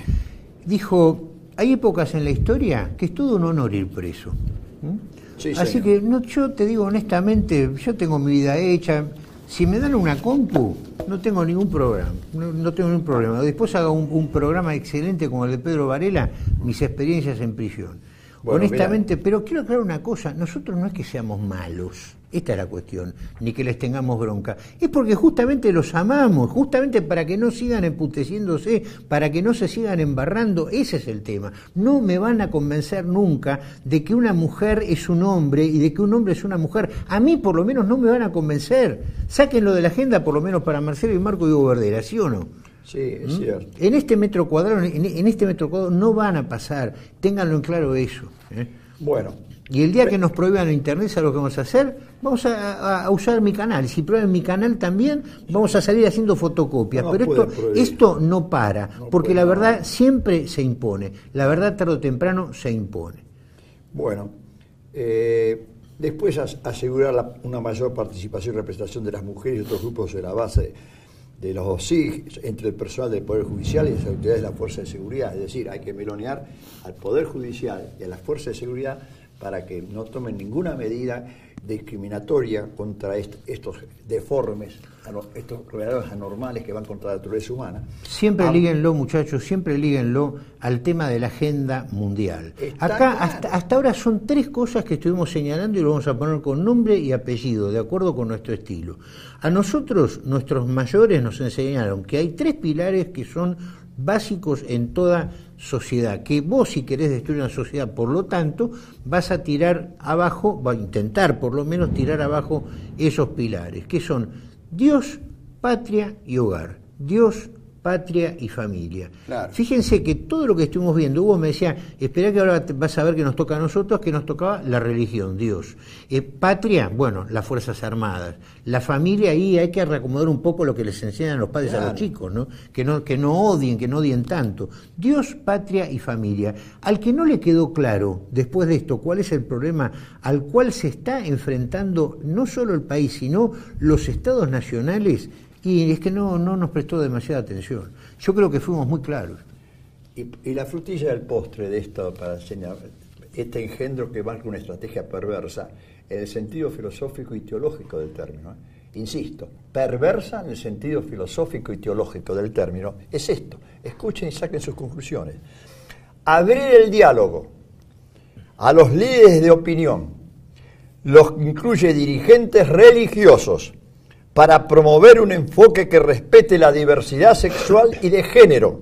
Dijo, hay épocas en la historia que es todo un honor ir preso. ¿Mm? Sí, Así señor. que no, yo te digo honestamente, yo tengo mi vida hecha. Si me dan una compu, no tengo ningún programa, no, no tengo ningún problema. Después hago un, un programa excelente como el de Pedro Varela, mis experiencias en prisión. Bueno, honestamente, mirá. pero quiero aclarar una cosa, nosotros no es que seamos malos, esta es la cuestión, ni que les tengamos bronca, es porque justamente los amamos, justamente para que no sigan emputeciéndose, para que no se sigan embarrando, ese es el tema. No me van a convencer nunca de que una mujer es un hombre y de que un hombre es una mujer. A mí por lo menos no me van a convencer. Sáquenlo de la agenda por lo menos para Marcelo y Marco y Hugo Verdera, ¿sí o no? Sí, es ¿Mm? cierto. En este metro cuadrado, en, en este metro cuadrado no van a pasar, ténganlo en claro eso. ¿eh? Bueno. Y el día que nos prohíban internet, ¿sabes lo que vamos a hacer? Vamos a, a, a usar mi canal. Si prohíben mi canal también, vamos a salir haciendo fotocopias. No, Pero esto, esto no para, no porque puede, la verdad no. siempre se impone. La verdad tarde o temprano se impone. Bueno, eh, después as asegurar la, una mayor participación y representación de las mujeres y otros grupos de la base de los O S I G entre el personal del Poder Judicial y las autoridades de la Fuerza de Seguridad. Es decir, hay que melonear al Poder Judicial y a la Fuerza de Seguridad para que no tomen ninguna medida discriminatoria contra est estos deformes, estos roedores anormales que van contra la naturaleza humana. Siempre ah, líguenlo, muchachos, siempre líguenlo al tema de la agenda mundial. Acá claro. hasta, hasta ahora son tres cosas que estuvimos señalando y lo vamos a poner con nombre y apellido, de acuerdo con nuestro estilo. A nosotros, nuestros mayores nos enseñaron que hay tres pilares que son básicos en toda sociedad, que vos si querés destruir una sociedad, por lo tanto, vas a tirar abajo, va a intentar por lo menos tirar abajo esos pilares, que son Dios, patria y hogar. Dios, patria y familia. Claro. Fíjense que todo lo que estuvimos viendo, Hugo me decía, esperá que ahora vas a ver que nos toca a nosotros, que nos tocaba la religión, Dios. Eh, patria, bueno, las Fuerzas Armadas. La familia, ahí hay que reacomodar un poco lo que les enseñan los padres claro. a los chicos, ¿no? Que no, que no odien, que no odien tanto. Dios, patria y familia. Al que no le quedó claro, después de esto, cuál es el problema al cual se está enfrentando no solo el país, sino los estados nacionales, y es que no, no nos prestó demasiada atención. Yo creo que fuimos muy claros. Y, y la frutilla del postre de esto, para enseñar, este engendro que marca una estrategia perversa en el sentido filosófico y teológico del término. ¿eh? Insisto, perversa en el sentido filosófico y teológico del término, es esto. Escuchen y saquen sus conclusiones. Abrir el diálogo a los líderes de opinión, los incluye dirigentes religiosos para promover un enfoque que respete la diversidad sexual y de género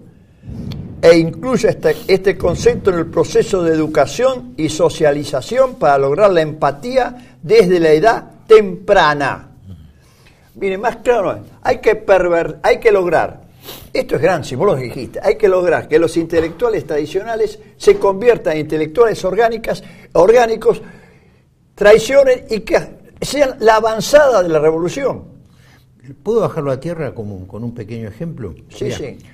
e incluye este, este concepto en el proceso de educación y socialización para lograr la empatía desde la edad temprana. Miren, más claro, hay que, perver, hay que lograr, esto es gran, si vos lo dijiste, hay que lograr que los intelectuales tradicionales se conviertan en intelectuales orgánicas, orgánicos, traicionen y que sean la avanzada de la revolución. ¿Puedo bajarlo a tierra como, con un pequeño ejemplo? Sí, Mirá, sí.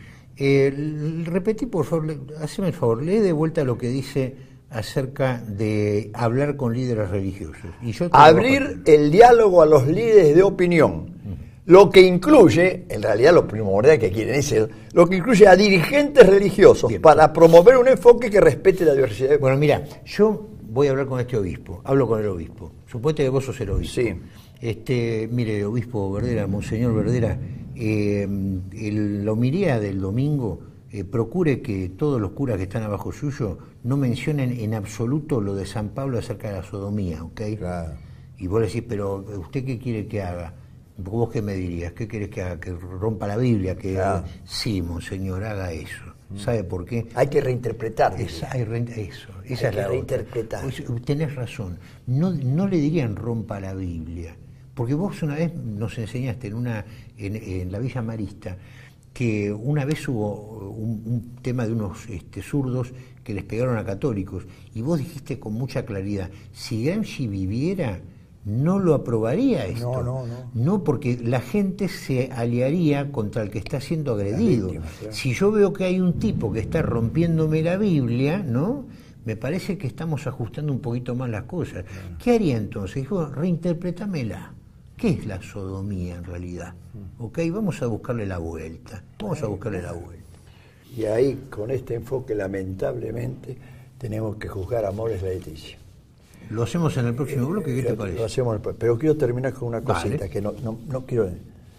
Eh, repetí, por favor, haceme el favor, lee de vuelta lo que dice acerca de hablar con líderes religiosos. Y yo Abrir el diálogo a los líderes de opinión, uh-huh. Lo que incluye, en realidad lo primordial que quieren decir, lo que incluye a dirigentes religiosos. Bien, para promover un enfoque que respete la diversidad. Bueno, mira, yo voy a hablar con este obispo, hablo con el obispo, suponete que vos sos el obispo. Sí. Este, mire, obispo Verdera, monseñor Verdera, eh, el, la homilía del domingo, eh, procure que todos los curas que están abajo suyo no mencionen en absoluto lo de San Pablo acerca de la sodomía, ¿ok? Claro. Y vos le decís, pero ¿usted qué quiere que haga? ¿Vos qué me dirías? ¿Qué querés que haga? ¿Que rompa la Biblia? Que claro. Sí, monseñor, haga eso. ¿Sabe por qué? Hay que reinterpretar. Es, hay re, eso, esa hay es la que reinterpretar. Pues, tenés razón. No, no le dirían rompa la Biblia. Porque vos una vez nos enseñaste en una en, en la Villa Marista que una vez hubo un, un tema de unos este, zurdos que les pegaron a católicos y vos dijiste con mucha claridad, si Gramsci viviera no lo aprobaría esto. No, no, no. No, porque la gente se aliaría contra el que está siendo agredido. Víctima, claro. Si yo veo que hay un tipo que está rompiéndome la Biblia, ¿no? Me parece que estamos ajustando un poquito más las cosas. Claro. ¿Qué haría entonces? Dijo, reinterprétamela. ¿Qué es la sodomía en realidad? Ok, vamos a buscarle la vuelta. Vamos a buscarle la vuelta. Y ahí, con este enfoque, lamentablemente, tenemos que juzgar a Mores Laetitia. Lo hacemos en el próximo bloque, ¿qué te parece? Lo hacemos, pero quiero terminar con una cosita, vale. que no, no, no quiero...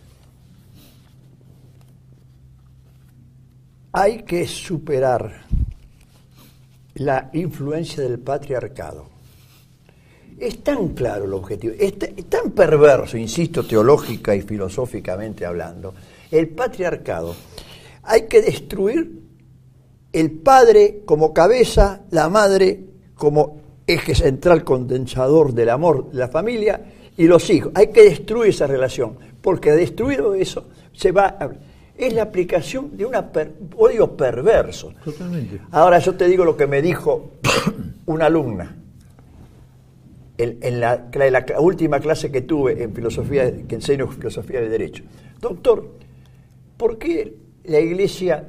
Hay que superar la influencia del patriarcado. Es tan claro el objetivo, es tan perverso, insisto, teológica y filosóficamente hablando, el patriarcado. Hay que destruir el padre como cabeza, la madre como eje central condensador del amor de la familia y los hijos. Hay que destruir esa relación, porque destruido eso se va a... Es la aplicación de un per, odio perverso. Totalmente. Ahora yo te digo lo que me dijo una alumna. En, en, la, en la última clase que tuve en filosofía, que enseño filosofía del derecho. Doctor, ¿por qué la Iglesia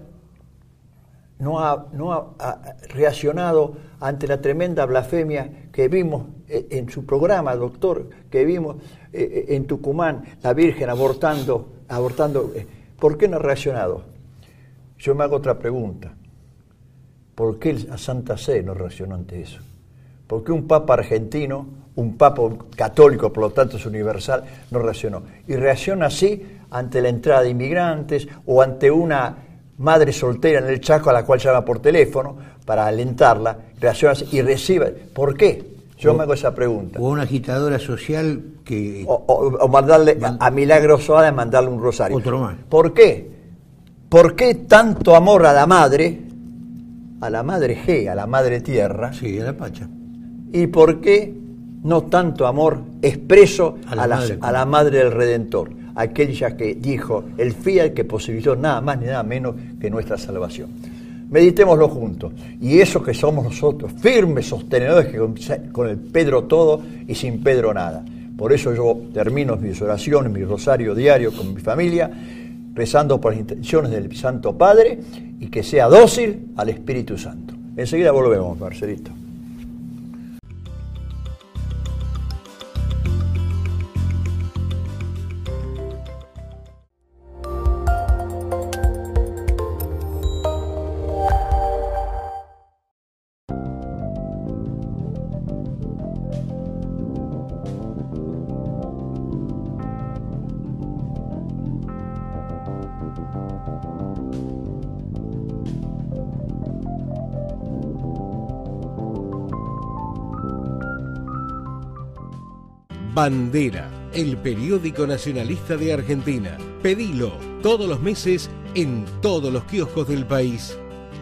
no ha, no ha, ha reaccionado ante la tremenda blasfemia que vimos en su programa, doctor, que vimos en Tucumán, la Virgen abortando, abortando? ¿Por qué no ha reaccionado? Yo me hago otra pregunta. ¿Por qué la Santa Sede no reaccionó ante eso? ¿Por qué un papa argentino, un papa católico, por lo tanto es universal, no reaccionó? Y reacciona así ante la entrada de inmigrantes o ante una madre soltera en el Chaco a la cual llama por teléfono para alentarla, reacciona así y recibe. ¿Por qué? Yo o, me hago esa pregunta. O una agitadora social que... O, o, o mandarle a, a Milagro Soada, mandarle un rosario. Otro más. ¿Por qué? ¿Por qué tanto amor a la madre, a la madre G, a la madre tierra? Sí, a la Pacha. ¿Y por qué no tanto amor expreso a la, a la, madre, a la madre del Redentor? Aquella que dijo el fiat que posibilitó nada más ni nada menos que nuestra salvación. Meditémoslo juntos. Y eso que somos nosotros, firmes sostenedores que con, con el Pedro todo y sin Pedro nada. Por eso yo termino mis oraciones, mi rosario diario con mi familia, rezando por las intenciones del Santo Padre y que sea dócil al Espíritu Santo. Enseguida volvemos, Marcelito. Bandera, el periódico nacionalista de Argentina. Pedilo todos los meses en todos los kioscos del país.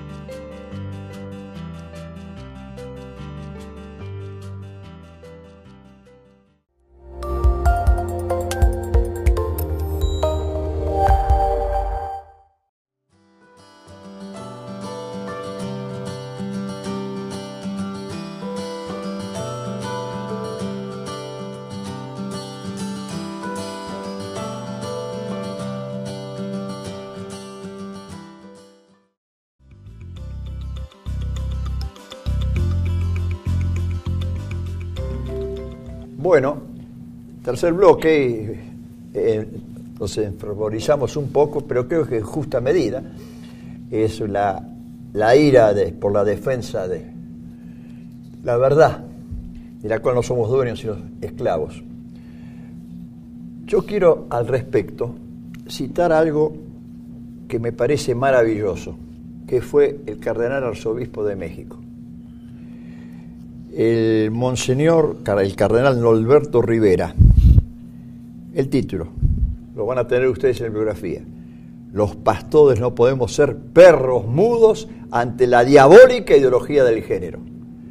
Bueno, tercer bloque, eh, nos enfervorizamos un poco, pero creo que en justa medida es la, la ira de, por la defensa de la verdad, de la cual no somos dueños sino esclavos. Yo quiero al respecto citar algo que me parece maravilloso, que fue el cardenal arzobispo de México. El monseñor, el cardenal Norberto Rivera, el título, lo van a tener ustedes en la bibliografía: los pastores no podemos ser perros mudos ante la diabólica ideología del género.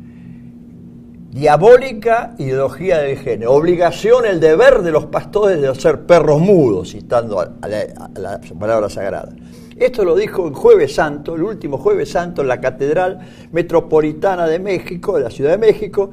Diabólica ideología del género, obligación, el deber de los pastores de ser perros mudos, citando a la, a la palabra sagrada. Esto lo dijo en Jueves Santo, el último Jueves Santo, en la Catedral Metropolitana de México, de la Ciudad de México.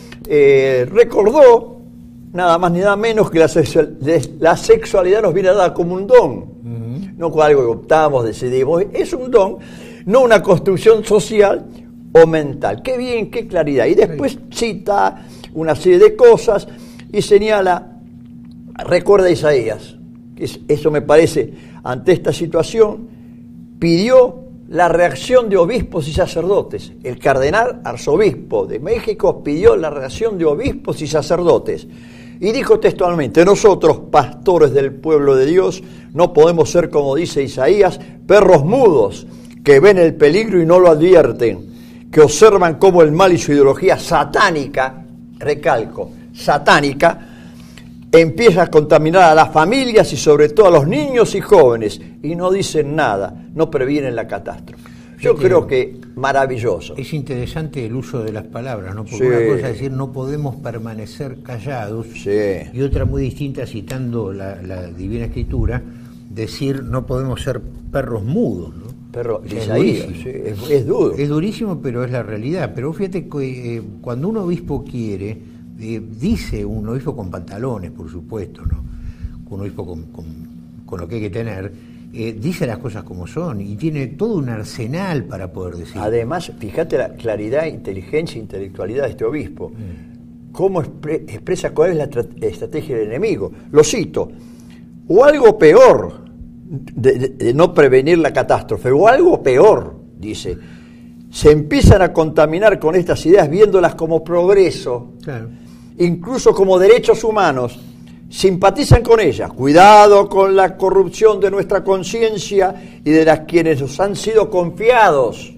Eh, recordó, nada más ni nada menos, que la, sexual, la sexualidad nos viene dada como un don, uh-huh. no como algo que optamos, decidimos, es un don, no una construcción social o mental. Qué bien, qué claridad. Y después cita una serie de cosas y señala, recuerda a Isaías, que es, eso me parece, ante esta situación, pidió la reacción de obispos y sacerdotes. El cardenal arzobispo de México pidió la reacción de obispos y sacerdotes. Y dijo textualmente: nosotros, pastores del pueblo de Dios, no podemos ser, como dice Isaías, perros mudos que ven el peligro y no lo advierten, que observan cómo el mal y su ideología satánica, recalco, satánica, empieza a contaminar a las familias y sobre todo a los niños y jóvenes, y no dicen nada, no previenen la catástrofe. Yo sí, creo que maravilloso. Es interesante el uso de las palabras, ¿no? Porque sí. una cosa es decir no podemos permanecer callados, sí. y otra muy distinta, citando la, la Divina Escritura, decir no podemos ser perros mudos, ¿no? Perro, es, Isaías, sí, es, es duro. Es durísimo, pero es la realidad. Pero fíjate que eh, cuando un obispo quiere, eh, dice un obispo con pantalones, por supuesto, ¿no? Un obispo con, con, con lo que hay que tener, eh, dice las cosas como son y tiene todo un arsenal para poder decir. Además, fíjate la claridad, inteligencia e intelectualidad de este obispo. Mm. Cómo expre- expresa cuál es la tra- estrategia del enemigo. Lo cito: o algo peor, De, de, de no prevenir la catástrofe, o algo peor, dice, se empiezan a contaminar con estas ideas viéndolas como progreso, claro. incluso como derechos humanos, simpatizan con ellas. Cuidado con la corrupción de nuestra conciencia y de las quienes nos han sido confiados.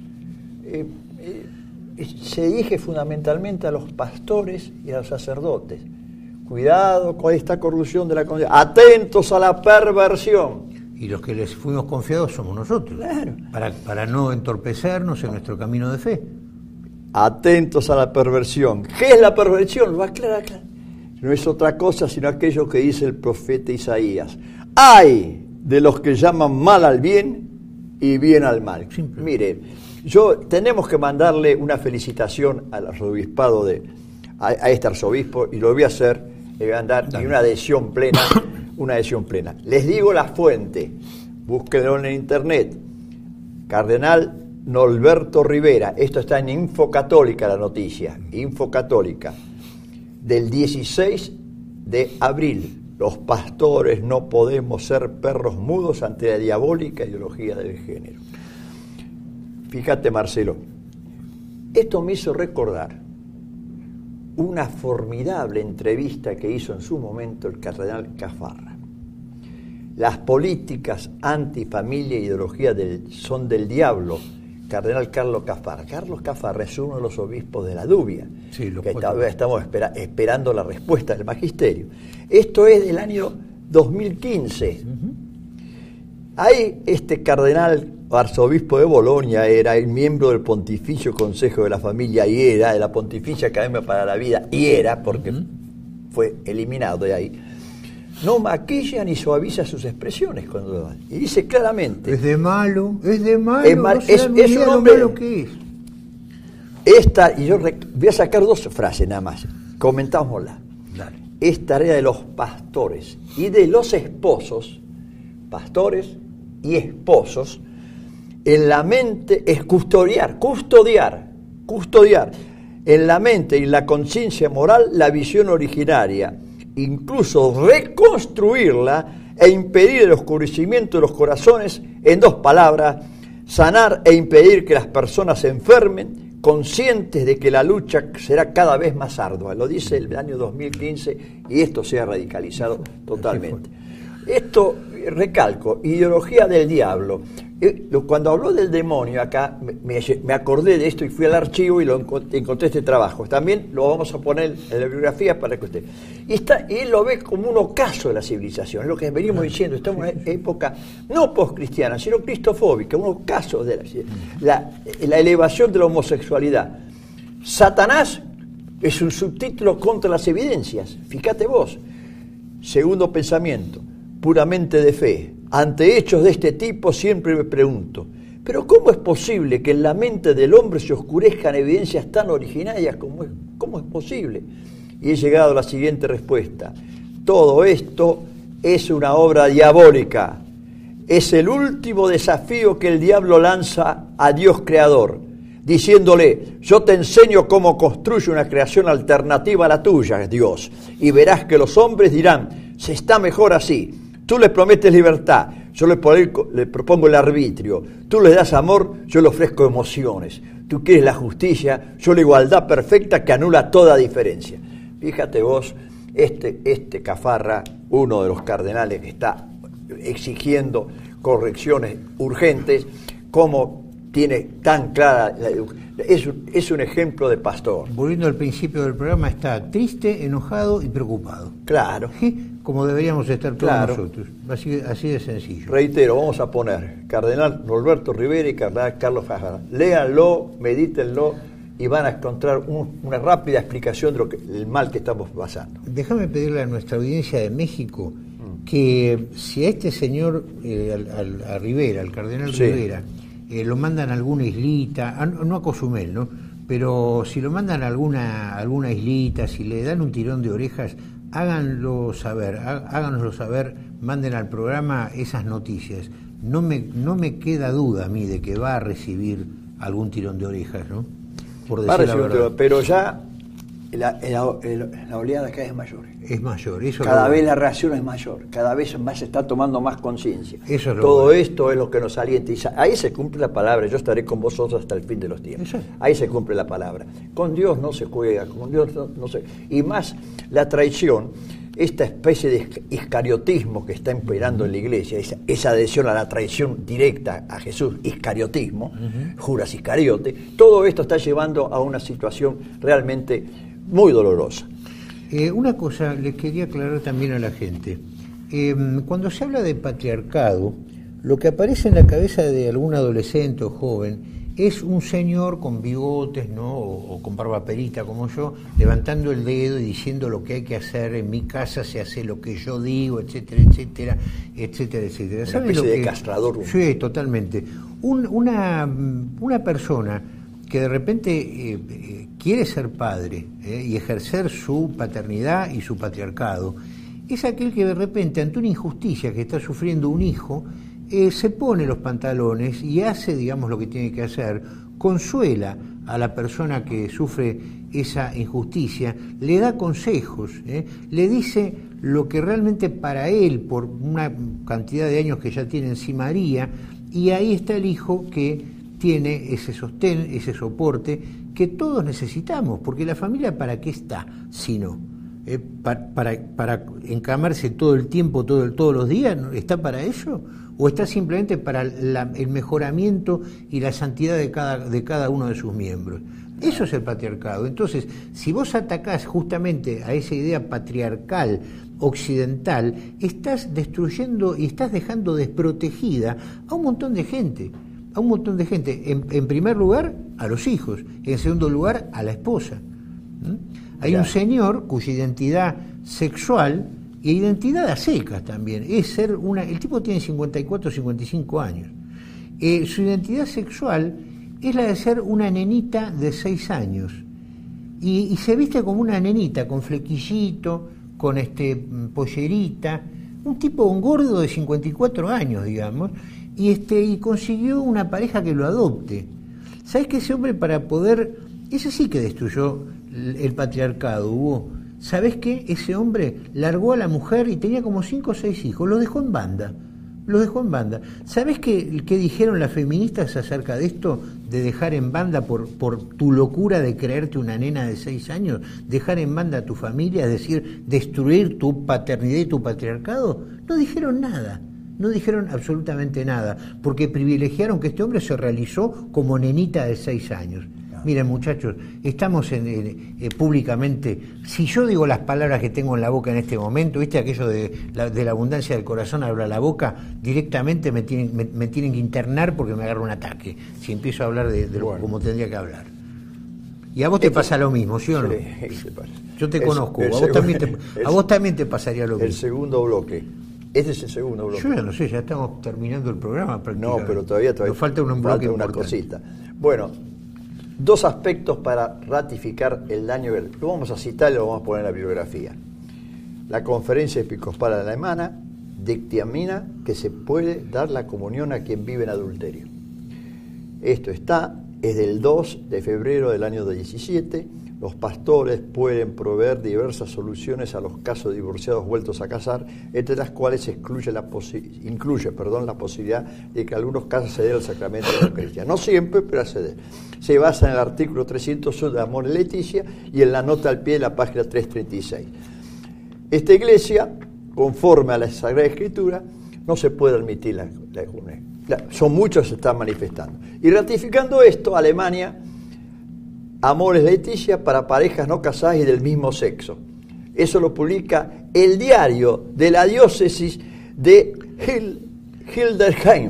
Eh, eh, se dirige fundamentalmente a los pastores y a los sacerdotes. Cuidado con esta corrupción de la conciencia. Atentos a la perversión. Y los que les fuimos confiados somos nosotros. Claro. Para, para no entorpecernos en nuestro camino de fe. Atentos a la perversión. ¿Qué es la perversión? Lo aclara, aclara. No es otra cosa sino aquello que dice el profeta Isaías. ¡Ay de los que llaman mal al bien y bien al mal! Simple. Mire, yo tenemos que mandarle una felicitación al arzobispado de a, a este arzobispo, y lo voy a hacer. Le voy a dar y una adhesión plena, una adhesión plena. Les digo la fuente, búsquenlo en internet. Cardenal Norberto Rivera, esto está en Info Católica, la noticia, Info Católica, del dieciséis de abril. Los pastores no podemos ser perros mudos ante la diabólica ideología del género. Fíjate, Marcelo, esto me hizo recordar una formidable entrevista que hizo en su momento el cardenal Cafarra. Las políticas antifamilia e ideología del, son del diablo, cardenal Carlos Caffarra. Carlos Caffarra es uno de los obispos de la Dubia, sí, que todavía estamos espera, esperando la respuesta del magisterio. Esto es del año dos mil quince. Uh-huh. Ahí este cardenal arzobispo de Bolonia era el miembro del Pontificio Consejo de la Familia y era de la Pontificia Academia para la Vida y era, porque uh-huh. fue eliminado de ahí. No maquilla ni suaviza sus expresiones cuando lo dan. Y dice claramente... Es de malo, es de malo, es, mal, no es, es un hombre... malo que es. Esta, y yo rec, voy a sacar dos frases nada más, comentámosla. Dale. Es tarea de los pastores y de los esposos, pastores y esposos, en la mente es custodiar, custodiar, custodiar en la mente y en la conciencia moral la visión originaria, incluso reconstruirla e impedir el oscurecimiento de los corazones, en dos palabras, sanar e impedir que las personas se enfermen, conscientes de que la lucha será cada vez más ardua. Lo dice el año dos mil quince y esto se ha radicalizado totalmente. Esto, recalco, ideología del diablo. Cuando habló del demonio acá, me, me acordé de esto y fui al archivo y lo encontré, encontré este trabajo. También lo vamos a poner en la bibliografía para que usted... Y, está, y él lo ve como un ocaso de la civilización, es lo que venimos diciendo, estamos en una época no postcristiana, sino cristofóbica, un ocaso de la, la, la elevación de la homosexualidad. Satanás es un subtítulo contra las evidencias, fíjate vos. Segundo pensamiento, puramente de fe. Ante hechos de este tipo siempre me pregunto, ¿pero cómo es posible que en la mente del hombre se oscurezcan evidencias tan originarias como es, cómo es posible? Y he llegado a la siguiente respuesta. Todo esto es una obra diabólica. Es el último desafío que el diablo lanza a Dios creador, diciéndole, yo te enseño cómo construye una creación alternativa a la tuya, Dios, y verás que los hombres dirán, se está mejor así. Tú le prometes libertad, yo le, le propongo el arbitrio. Tú le das amor, yo le ofrezco emociones. Tú quieres la justicia, yo la igualdad perfecta que anula toda diferencia. Fíjate vos, este, este Caffarra, uno de los cardenales que está exigiendo correcciones urgentes, cómo tiene tan clara la educación. Es, es un ejemplo de pastor. Volviendo al principio del programa, está triste, enojado y preocupado. Claro. Como deberíamos estar todos claro. nosotros. Así, así de sencillo. Reitero, vamos a poner Cardenal Norberto Rivera y Cardenal Carlos Caffarra. Léanlo, medítenlo y van a encontrar un, una rápida explicación de lo que, del mal que estamos pasando. Déjame pedirle a nuestra audiencia de México mm. que si a este señor, eh, al, al, a Rivera, al Cardenal sí. Rivera, eh, lo mandan a alguna islita, a, no a Cozumel, ¿no? Pero si lo mandan a alguna, alguna islita, si le dan un tirón de orejas, háganlo saber, háganoslo saber, manden al programa esas noticias. No me, no me queda duda a mí de que va a recibir algún tirón de orejas, ¿no? Por decir va a recibir la verdad. Un tirón, pero ya la, la, la, la oleada cada vez es mayor. Es mayor, eso cada lo... vez la reacción es mayor, cada vez más se está tomando más conciencia. Eso es lo Todo bueno. esto es lo que nos alienta. Y ahí se cumple la palabra, yo estaré con vosotros hasta el fin de los tiempos. Eso. Ahí se cumple la palabra. Con Dios no se juega, con Dios no, no se... Y más la traición, esta especie de iscariotismo que está imperando en la iglesia, esa, esa adhesión a la traición directa a Jesús, iscariotismo, uh-huh. Judas Iscariote, todo esto está llevando a una situación realmente muy dolorosa. Eh, una cosa les quería aclarar también a la gente. Eh, cuando se habla de patriarcado, lo que aparece en la cabeza de algún adolescente o joven es un señor con bigotes, ¿no? O, o con barba perita como yo, levantando el dedo y diciendo lo que hay que hacer, en mi casa se hace lo que yo digo, etcétera, etcétera, etcétera, etcétera. Una especie de castrador. Sí, totalmente. Un, una, una persona que de repente eh, eh, quiere ser padre eh, y ejercer su paternidad y su patriarcado, es aquel que de repente, ante una injusticia que está sufriendo un hijo, eh, se pone los pantalones y hace, digamos, lo que tiene que hacer, consuela a la persona que sufre esa injusticia, le da consejos, eh, le dice lo que realmente para él, por una cantidad de años que ya tiene encima, haría, y ahí está el hijo que tiene ese sostén, ese soporte que todos necesitamos, porque la familia ¿para qué está si no? eh, pa, para, para encamarse todo el tiempo, todo el, todos los días? ¿Está para ello? ¿O está simplemente para la, el mejoramiento y la santidad de cada, de cada uno de sus miembros? Eso es el patriarcado. Entonces, si vos atacás justamente a esa idea patriarcal occidental, estás destruyendo y estás dejando desprotegida a un montón de gente, a un montón de gente. En, en primer lugar, a los hijos. En segundo lugar, a la esposa. ¿Mm? Hay ya. un señor cuya identidad sexual y identidad a secas también es ser una... El tipo tiene cincuenta y cuatro, cincuenta y cinco años. Eh, su identidad sexual es la de ser una nenita de seis años. Y, y se viste como una nenita, con flequillito, con este pollerita, un tipo, un gordo de cincuenta y cuatro años, digamos, y este y consiguió una pareja que lo adopte. ¿Sabes que ese hombre, para poder... Ese sí que destruyó el, el patriarcado, Hugo. ¿Sabes qué? Ese hombre largó a la mujer y tenía como cinco o seis hijos, lo dejó en banda. Lo dejó en banda. ¿Sabés qué, qué dijeron las feministas acerca de esto, de dejar en banda por, por tu locura de creerte una nena de seis años? Dejar en banda a tu familia, es decir, destruir tu paternidad y tu patriarcado. No dijeron nada, no dijeron absolutamente nada, porque privilegiaron que este hombre se realizó como nenita de seis años. Miren, muchachos, estamos en, en, eh, públicamente, si yo digo las palabras que tengo en la boca en este momento, ¿viste aquello de la, de la abundancia del corazón habla la boca? Directamente me tienen, me, me tienen que internar porque me agarra un ataque, si empiezo a hablar de, de lo bueno. como tendría que hablar. Y a vos te pasa lo mismo, ¿sí o no? Sí, se pasa. Yo te el, conozco, el a, vos segundo, también te, el, a vos también te pasaría lo mismo. El segundo bloque. Este es el segundo bloque. Yo ya no sé, ya estamos terminando el programa prácticamente. No, pero todavía, todavía nos falta un bloque falta una cosita. Bueno, dos aspectos para ratificar el daño. Lo vamos a citar y lo vamos a poner en la bibliografía. La Conferencia Episcopal Alemana dictamina que se puede dar la comunión a quien vive en adulterio. Esto está, es del dos de febrero del año diecisiete. Los pastores pueden proveer diversas soluciones a los casos de divorciados vueltos a casar, entre las cuales excluye la posi- incluye perdón, la posibilidad de que en algunos casos se dé el sacramento de la Eucaristía. No siempre, pero se dé. Se basa en el artículo trescientos uno de Amor y Leticia y en la nota al pie de la página trescientos treinta y seis. Esta iglesia, conforme a la Sagrada Escritura, no se puede admitir la, la comunión. Son muchos que se están manifestando. Y ratificando esto, Alemania... Amores Leticia para parejas no casadas y del mismo sexo. Eso lo publica el diario de la diócesis de Hildesheim,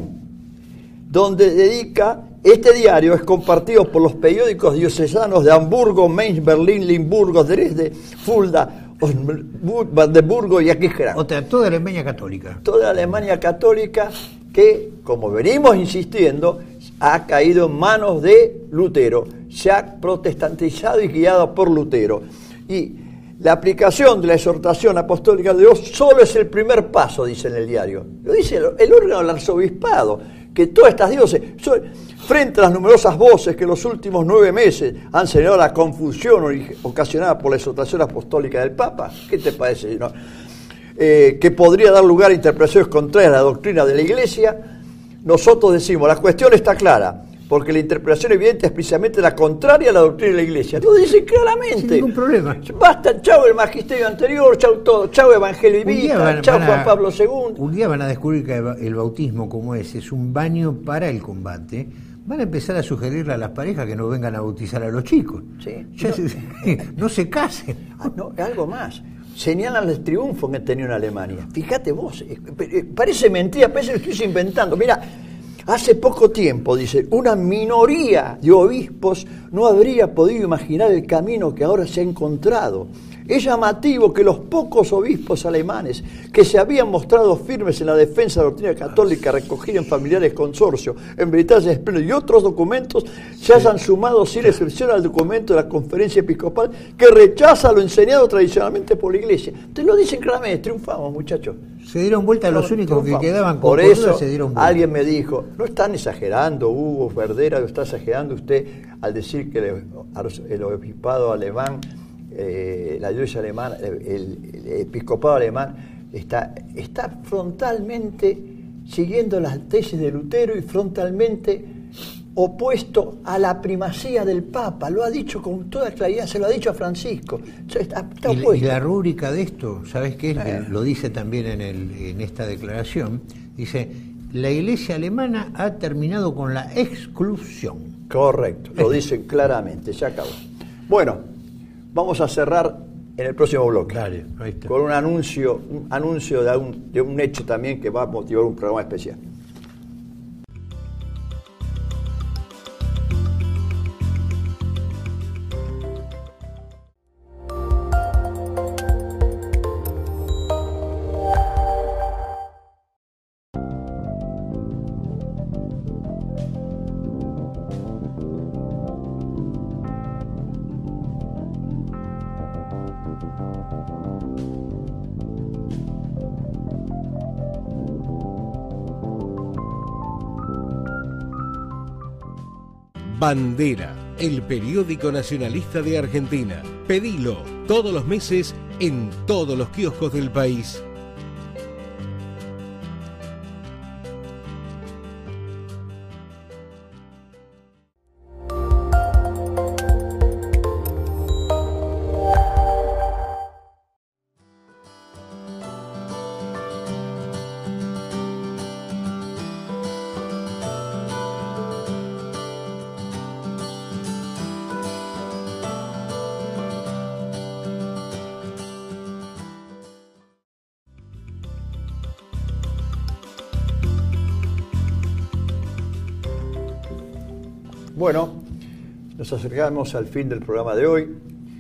donde dedica, este diario es compartido por los periódicos diocesanos de Hamburgo, Mainz, Berlín, Limburgo, Dresde, Fulda, Brandeburgo y aquí Gerard. O sea, toda Alemania católica. Toda Alemania católica que, como venimos insistiendo, ha caído en manos de Lutero, se ha protestantizado y guiado por Lutero. Y la aplicación de la exhortación apostólica de Dios solo es el primer paso, dice en el diario. Lo dice el órgano del arzobispado, que todas estas dioses, frente a las numerosas voces que en los últimos nueve meses han señalado la confusión ocasionada por la exhortación apostólica del Papa, ¿qué te parece? ¿No? Eh, que podría dar lugar a interpretaciones contrarias a la doctrina de la Iglesia, nosotros decimos, la cuestión está clara, porque la interpretación evidente es precisamente la contraria a la doctrina de la Iglesia. Lo dicen claramente. Sin ningún problema. Basta, chau el magisterio anterior, chau todo, chau Evangelio y Vita, chau Juan Pablo segundo. Un día van a descubrir que el bautismo, como es, es un baño para el combate. Van a empezar a sugerirle a las parejas que no vengan a bautizar a los chicos. Sí. Ya no, se, no se casen. Ah, no, algo más. Señalan el triunfo que tenía en Alemania. Fíjate vos, parece mentira, parece que estoy inventando. Mira, hace poco tiempo, dice, una minoría de obispos no habría podido imaginar el camino que ahora se ha encontrado. Es llamativo que los pocos obispos alemanes que se habían mostrado firmes en la defensa de la doctrina católica recogida en Familiares Consorcio, en Veritas y otros documentos, se hayan sumado sin excepción al documento de la Conferencia Episcopal que rechaza lo enseñado tradicionalmente por la Iglesia. Te lo dicen claramente, triunfamos, muchachos. Se dieron vuelta, los únicos triunfamos. Que quedaban con por eso se dieron vuelta. Alguien me dijo, no están exagerando, Hugo Verdera, lo está exagerando usted al decir que el, el obispado alemán, Eh, la diócesis alemana, el, el episcopado alemán está, está frontalmente siguiendo las tesis de Lutero y frontalmente opuesto a la primacía del Papa, lo ha dicho con toda claridad, se lo ha dicho a Francisco. O sea, está, está y, opuesto. y la rúbrica de esto, ¿sabes qué? Eh. Lo dice también en, el, en esta declaración, dice, la Iglesia alemana ha terminado con la exclusión. Correcto, lo dicen claramente, se acabó. Bueno, vamos a cerrar en el próximo bloque. Dale, ahí está. Con un anuncio, un anuncio de un, de un hecho también que va a motivar un programa especial. Bandera, el periódico nacionalista de Argentina. Pedilo todos los meses en todos los kioscos del país. Bueno, nos acercamos al fin del programa de hoy.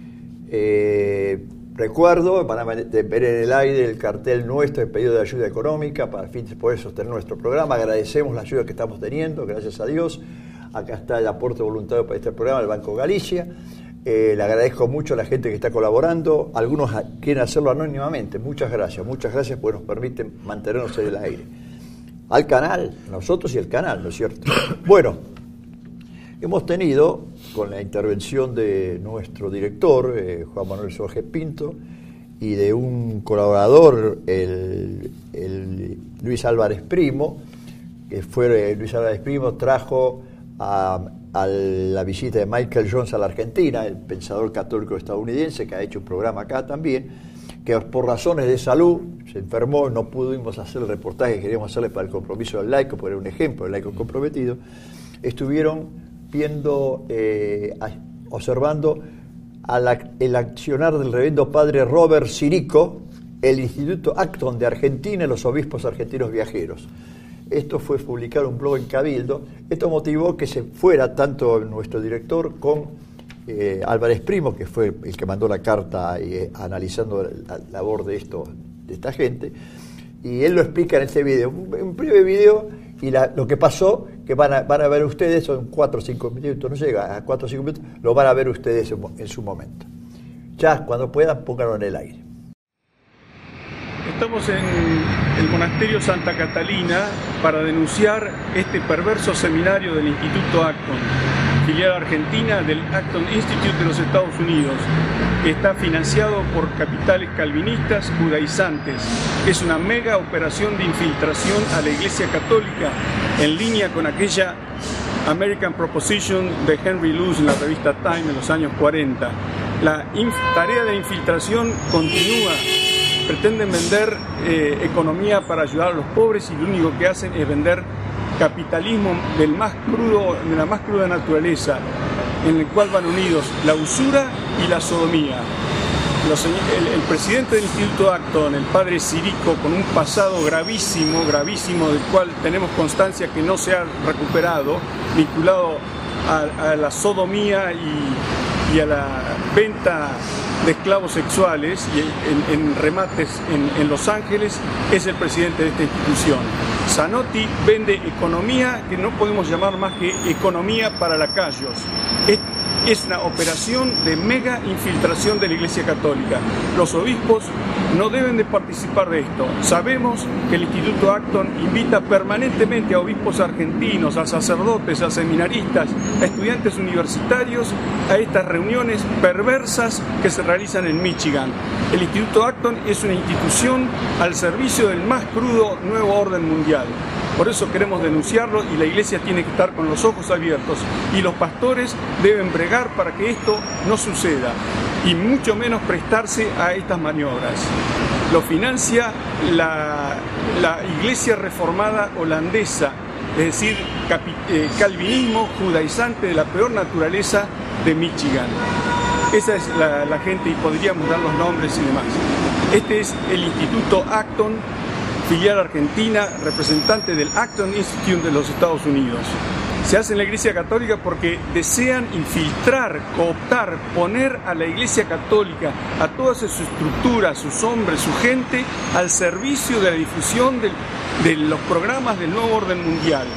Eh, recuerdo, van a ver en el aire el cartel nuestro de pedido de ayuda económica para fin de poder sostener nuestro programa. Agradecemos la ayuda que estamos teniendo, gracias a Dios. Acá está el aporte voluntario para este programa del Banco Galicia. Eh, le agradezco mucho a la gente que está colaborando. Algunos quieren hacerlo anónimamente. Muchas gracias, muchas gracias porque nos permiten mantenernos en el aire. Al canal, nosotros y el canal, ¿no es cierto? Bueno. Hemos tenido, con la intervención de nuestro director, eh, Juan Manuel Sorge Pinto, y de un colaborador, el, el Luis Álvarez Primo, que fue Luis Álvarez Primo, trajo a, a la visita de Michael Jones a la Argentina, el pensador católico estadounidense, que ha hecho un programa acá también, que por razones de salud se enfermó, no pudimos hacer el reportaje que queríamos hacerle para el compromiso del laico, porque era un ejemplo del laico comprometido. Estuvieron viendo, eh, observando a la, el accionar del reverendo padre Robert Sirico, el Instituto Acton de Argentina y los obispos argentinos viajeros. Esto fue publicado en un blog en Cabildo. Esto motivó que se fuera tanto nuestro director con eh, Álvarez Primo, que fue el que mandó la carta eh, analizando la, la labor de, esto, de esta gente, y él lo explica en este video, un, un breve video. Y la, lo que pasó, que van a, van a ver ustedes, son cuatro o cinco minutos, no llega a cuatro o cinco minutos, lo van a ver ustedes en, en su momento. Ya, cuando puedan, pónganlo en el aire. Estamos en el monasterio Santa Catalina para denunciar este perverso seminario del Instituto Acton, filial argentina del Acton Institute de los Estados Unidos, que está financiado por capitales calvinistas judaizantes. Es una mega operación de infiltración a la Iglesia Católica en línea con aquella American Proposition de Henry Luce en la revista Time en los años cuarenta. La tarea de infiltración continúa. Pretenden vender eh, economía para ayudar a los pobres y lo único que hacen es vender capitalismo del más crudo, de la más cruda naturaleza, en el cual van unidos la usura y la sodomía. Los, el, el presidente del Instituto Acton, el padre Sirico, con un pasado gravísimo, gravísimo, del cual tenemos constancia que no se ha recuperado, vinculado a, a la sodomía y, y a la venta de esclavos sexuales y en, en remates en, en Los Ángeles, es el presidente de esta institución. Zanotti vende economía que no podemos llamar más que economía para lacayos. Es, es una operación de mega infiltración de la Iglesia Católica. Los obispos no deben de participar de esto. Sabemos que el Instituto Acton invita permanentemente a obispos argentinos, a sacerdotes, a seminaristas, a estudiantes universitarios a estas reuniones perversas que se realizan en Michigan. El Instituto Acton es una institución al servicio del más crudo nuevo orden mundial. Por eso queremos denunciarlo y la Iglesia tiene que estar con los ojos abiertos y los pastores deben bregar para que esto no suceda y mucho menos prestarse a estas maniobras. Lo financia la, la Iglesia Reformada holandesa, es decir, capi, eh, calvinismo judaizante de la peor naturaleza de Michigan. Esa es la, la gente y podríamos dar los nombres y demás. Este es el Instituto Acton, filial argentina, representante del Acton Institute de los Estados Unidos. Se hace en la Iglesia Católica porque desean infiltrar, cooptar, poner a la Iglesia Católica, a toda su estructura, sus hombres, su gente, al servicio de la difusión de, de los programas del nuevo orden mundial.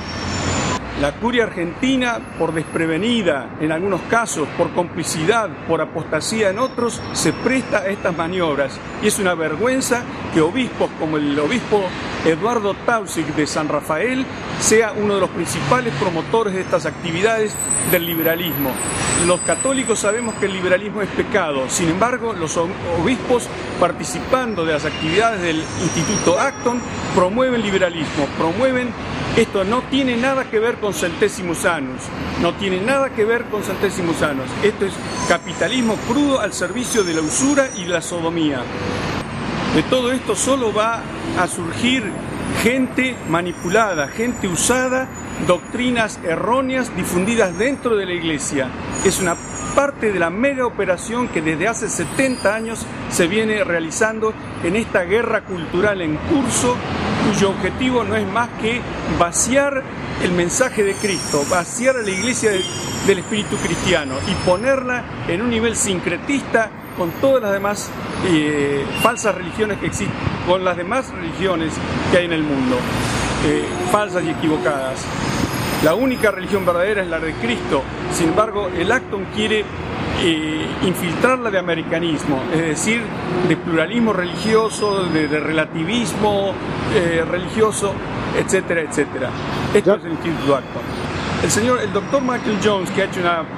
La curia argentina, por desprevenida en algunos casos, por complicidad, por apostasía en otros, se presta a estas maniobras. Y es una vergüenza que obispos como el obispo Eduardo Tausig de San Rafael sea uno de los principales promotores de estas actividades del liberalismo. Los católicos sabemos que el liberalismo es pecado, sin embargo, los obispos participando de las actividades del Instituto Acton promueven liberalismo, promueven. Esto no tiene nada que ver con Centésimos Annus, no tiene nada que ver con Centésimos Annus. Esto es capitalismo crudo al servicio de la usura y la sodomía. De todo esto solo va a surgir gente manipulada, gente usada, doctrinas erróneas difundidas dentro de la Iglesia. Es una parte de la mega operación que desde hace setenta años se viene realizando en esta guerra cultural en curso, cuyo objetivo no es más que vaciar el mensaje de Cristo, vaciar a la Iglesia de, del espíritu cristiano y ponerla en un nivel sincretista con todas las demás eh, falsas religiones que existen, con las demás religiones que hay en el mundo, eh, falsas y equivocadas. La única religión verdadera es la de Cristo. Sin embargo, el Acton quiere eh, infiltrarla de americanismo, es decir, de pluralismo religioso, de, de relativismo eh, religioso, etcétera, etcétera. Esto es el Instituto Acton. El señor, el doctor Michael Jones, que ha hecho una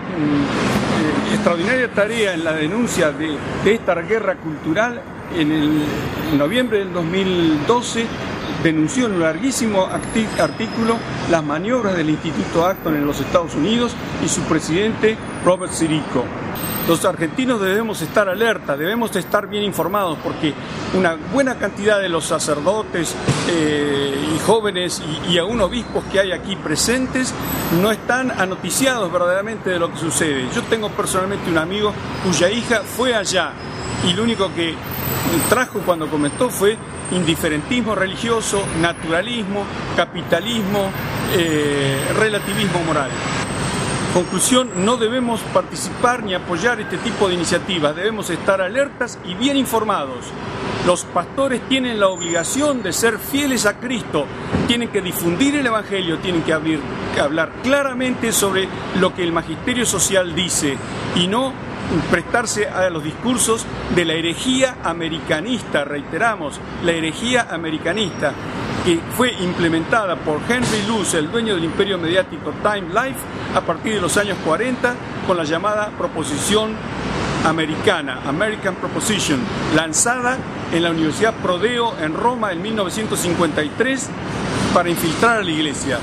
mm, eh, extraordinaria tarea en la denuncia de, de esta guerra cultural, en, el, en noviembre del dos mil doce, denunció en un larguísimo artículo las maniobras del Instituto Acton en los Estados Unidos y su presidente Robert Sirico. Los argentinos debemos estar alerta, debemos estar bien informados porque una buena cantidad de los sacerdotes eh, y jóvenes y, y aún obispos que hay aquí presentes no están anoticiados verdaderamente de lo que sucede. Yo tengo personalmente un amigo cuya hija fue allá y lo único que trajo cuando comentó fue indiferentismo religioso, naturalismo, capitalismo, eh, relativismo moral. Conclusión, no debemos participar ni apoyar este tipo de iniciativas, debemos estar alertas y bien informados. Los pastores tienen la obligación de ser fieles a Cristo, tienen que difundir el Evangelio, tienen que abrir, que hablar claramente sobre lo que el magisterio social dice y no prestarse a los discursos de la herejía americanista, reiteramos, la herejía americanista, que fue implementada por Henry Luce, el dueño del imperio mediático Time Life, a partir de los años cuarenta, con la llamada proposición americana, American Proposition, lanzada en la Universidad Prodeo en Roma en mil novecientos cincuenta y tres para infiltrar a la Iglesia.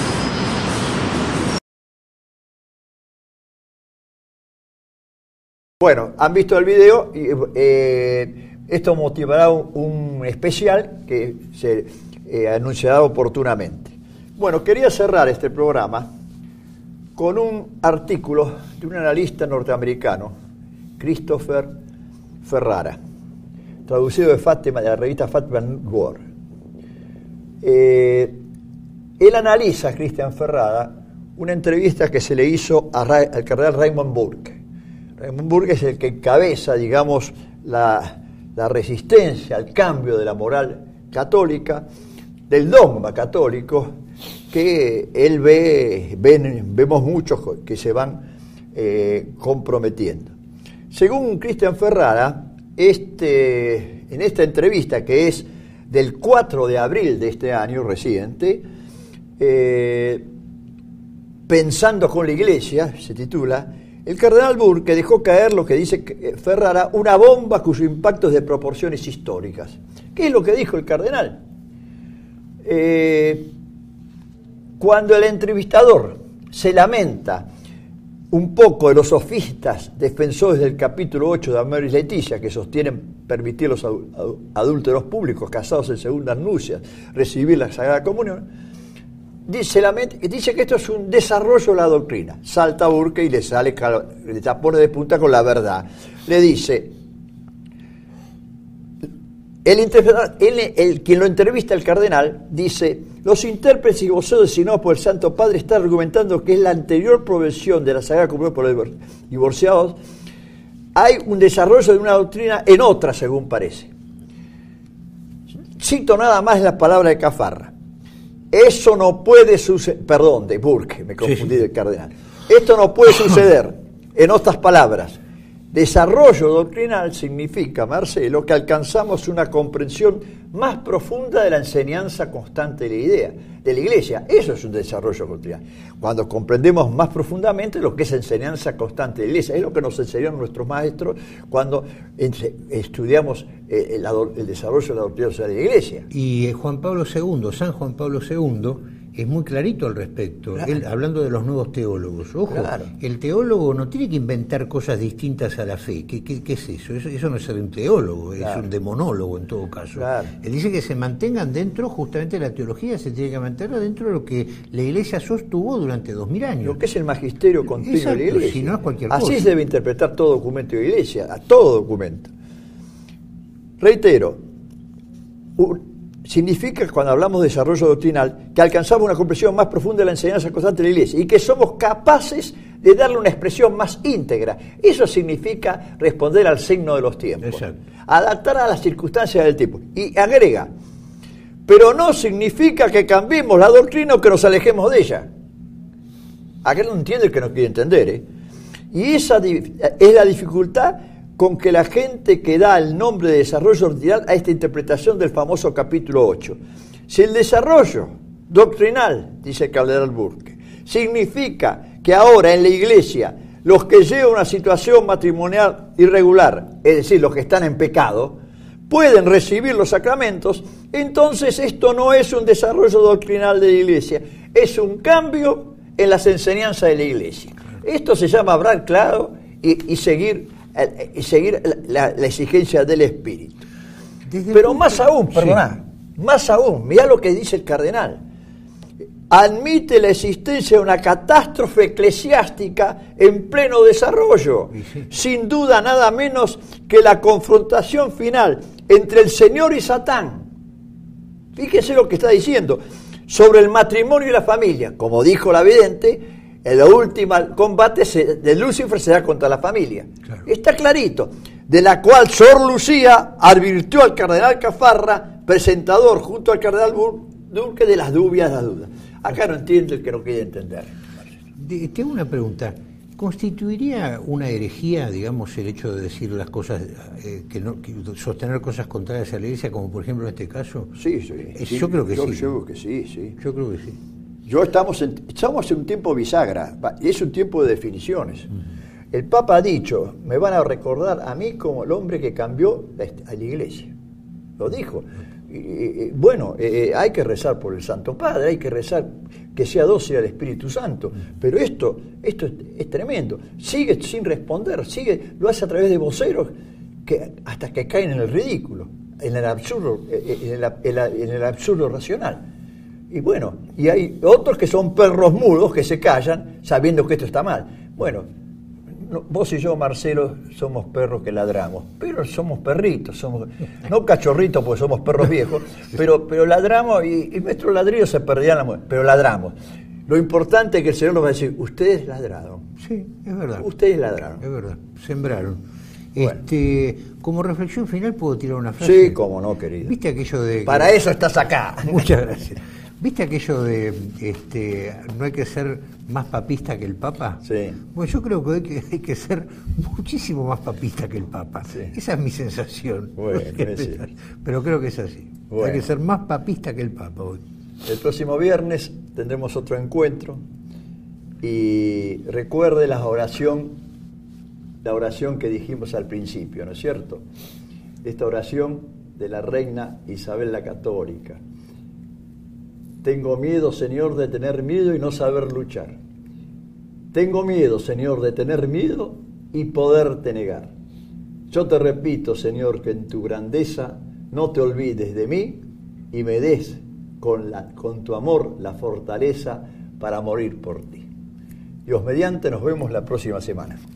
Bueno, han visto el video y eh, esto motivará un, un especial que se eh, anunciará oportunamente. Bueno, quería cerrar este programa con un artículo de un analista norteamericano, Christopher Ferrara, traducido de Fátima, de la revista Fátima World. Eh, él analiza, Christian Ferrara, una entrevista que se le hizo a Ra- al cardenal Raymond Burke. Raymond Burke es el que encabeza, digamos, la, la resistencia al cambio de la moral católica, del dogma católico, que él ve, ven, vemos muchos que se van eh, comprometiendo. Según Christian Ferrara, este, en esta entrevista, que es del cuatro de abril de este año reciente, eh, Pensando con la Iglesia, se titula, el cardenal Burke dejó caer lo que dice Ferrara, una bomba cuyo impacto es de proporciones históricas. ¿Qué es lo que dijo el cardenal? Eh, cuando el entrevistador se lamenta un poco de los sofistas defensores del capítulo ocho de Amoris Laetitia, que sostienen permitir a los adúlteros públicos casados en segundas nupcias recibir la Sagrada Comunión, dice, dice que esto es un desarrollo de la doctrina. Salta Burke y le sale, le pone de punta con la verdad. Le dice, el, el, el quien lo entrevista, el cardenal, dice: los intérpretes y voceros designados por el Santo Padre están argumentando que es la anterior provisión de la Sagrada Comunión por los divorciados. Hay un desarrollo de una doctrina en otra, según parece. Cito nada más la palabra de Cafarra. Eso no puede suceder, perdón, de Burke, me confundí sí, sí. del cardenal. Esto no puede suceder, en otras palabras. Desarrollo doctrinal significa, Marcelo, que alcanzamos una comprensión más profunda de la enseñanza constante de la idea, de la Iglesia. Eso es un desarrollo doctrinal. Cuando comprendemos más profundamente lo que es enseñanza constante de la Iglesia, es lo que nos enseñaron nuestros maestros cuando estudiamos el, el desarrollo de la doctrina social de la Iglesia. Y Juan Pablo segundo, San Juan Pablo segundo, es muy clarito al respecto, claro. Él, hablando de los nuevos teólogos. Ojo, claro. El teólogo no tiene que inventar cosas distintas a la fe. ¿Qué, qué, qué es eso? eso? Eso no es ser un teólogo, claro. Es un demonólogo en todo caso. Claro. Él dice que se mantengan dentro, justamente la teología se tiene que mantener dentro de lo que la Iglesia sostuvo durante dos mil años. Lo que es el magisterio continuo Exacto, de la Iglesia. Si no es cualquier Así cosa. se debe interpretar todo documento de la Iglesia, a todo documento. Reitero, un, significa, cuando hablamos de desarrollo doctrinal, que alcanzamos una comprensión más profunda de la enseñanza constante de la Iglesia y que somos capaces de darle una expresión más íntegra. Eso significa responder al signo de los tiempos. Exacto. Adaptar a las circunstancias del tiempo. Y agrega, pero no significa que cambiemos la doctrina o que nos alejemos de ella. Acá no entiende el que no quiere entender, ¿eh? Y esa es la dificultad con que la gente que da el nombre de desarrollo doctrinal a esta interpretación del famoso capítulo ocho. Si el desarrollo doctrinal, dice Cardenal Burke, significa que ahora en la Iglesia los que llevan una situación matrimonial irregular, es decir, los que están en pecado, pueden recibir los sacramentos, entonces esto no es un desarrollo doctrinal de la Iglesia, es un cambio en las enseñanzas de la Iglesia. Esto se llama hablar claro y, y seguir y seguir la, la exigencia del Espíritu. Desde Pero más aún, perdona, sí. más aún, mirá lo que dice el cardenal. Admite la existencia de una catástrofe eclesiástica en pleno desarrollo, sí. sin duda nada menos que la confrontación final entre el Señor y Satán. Fíjese lo que está diciendo sobre el matrimonio y la familia. Como dijo la vidente, el último combate de Lucifer será contra la familia. Claro. Está clarito. De la cual Sor Lucía advirtió al cardenal Cafarra, presentador junto al cardenal Burke, de las dudas, las dudas. Acá no entiende el que no quiere entender. De, tengo una pregunta. ¿Constituiría una herejía, digamos, el hecho de decir las cosas, eh, que no, que sostener cosas contrarias a la Iglesia, como por ejemplo en este caso? Sí, sí. Es, sí yo creo que yo, sí. Yo creo que sí, sí. Yo creo que sí. Yo estamos en, estamos en un tiempo bisagra, y es un tiempo de definiciones. Uh-huh. El Papa ha dicho, me van a recordar a mí como el hombre que cambió la, a la Iglesia. Lo dijo. Y, y, bueno, eh, hay que rezar por el Santo Padre, hay que rezar que sea dócil al Espíritu Santo. Uh-huh. Pero esto, esto es, es tremendo. Sigue sin responder, sigue, lo hace a través de voceros que hasta que caen en el ridículo, en el absurdo, en el, en el, en el absurdo racional. Y bueno, y hay otros que son perros mudos que se callan sabiendo que esto está mal. Bueno, no, vos y yo, Marcelo, somos perros que ladramos, pero somos perritos, somos no cachorritos porque somos perros viejos, pero, pero ladramos y, y nuestros ladrillos se perdían la muerte, pero ladramos. Lo importante es que el Señor nos va a decir, ustedes ladraron. Sí, es verdad. Ustedes ladraron. Es verdad, sembraron. Bueno. Este, como reflexión final puedo tirar una frase. Sí, cómo no, querido. ¿Viste aquello de que... Para eso estás acá. Muchas gracias. ¿Viste aquello de este, no hay que ser más papista que el Papa? Sí. Bueno, yo creo que hay que, hay que ser muchísimo más papista que el Papa. Sí. Esa es mi sensación. Bueno, sí. Pero creo que es así. Bueno. Hay que ser más papista que el Papa hoy. El próximo viernes tendremos otro encuentro y recuerde la oración, la oración que dijimos al principio, ¿no es cierto? Esta oración de la reina Isabel la Católica. Tengo miedo, Señor, de tener miedo y no saber luchar. Tengo miedo, Señor, de tener miedo y poderte negar. Yo te repito, Señor, que en tu grandeza no te olvides de mí y me des con, la, con tu amor la fortaleza para morir por ti. Dios mediante, nos vemos la próxima semana.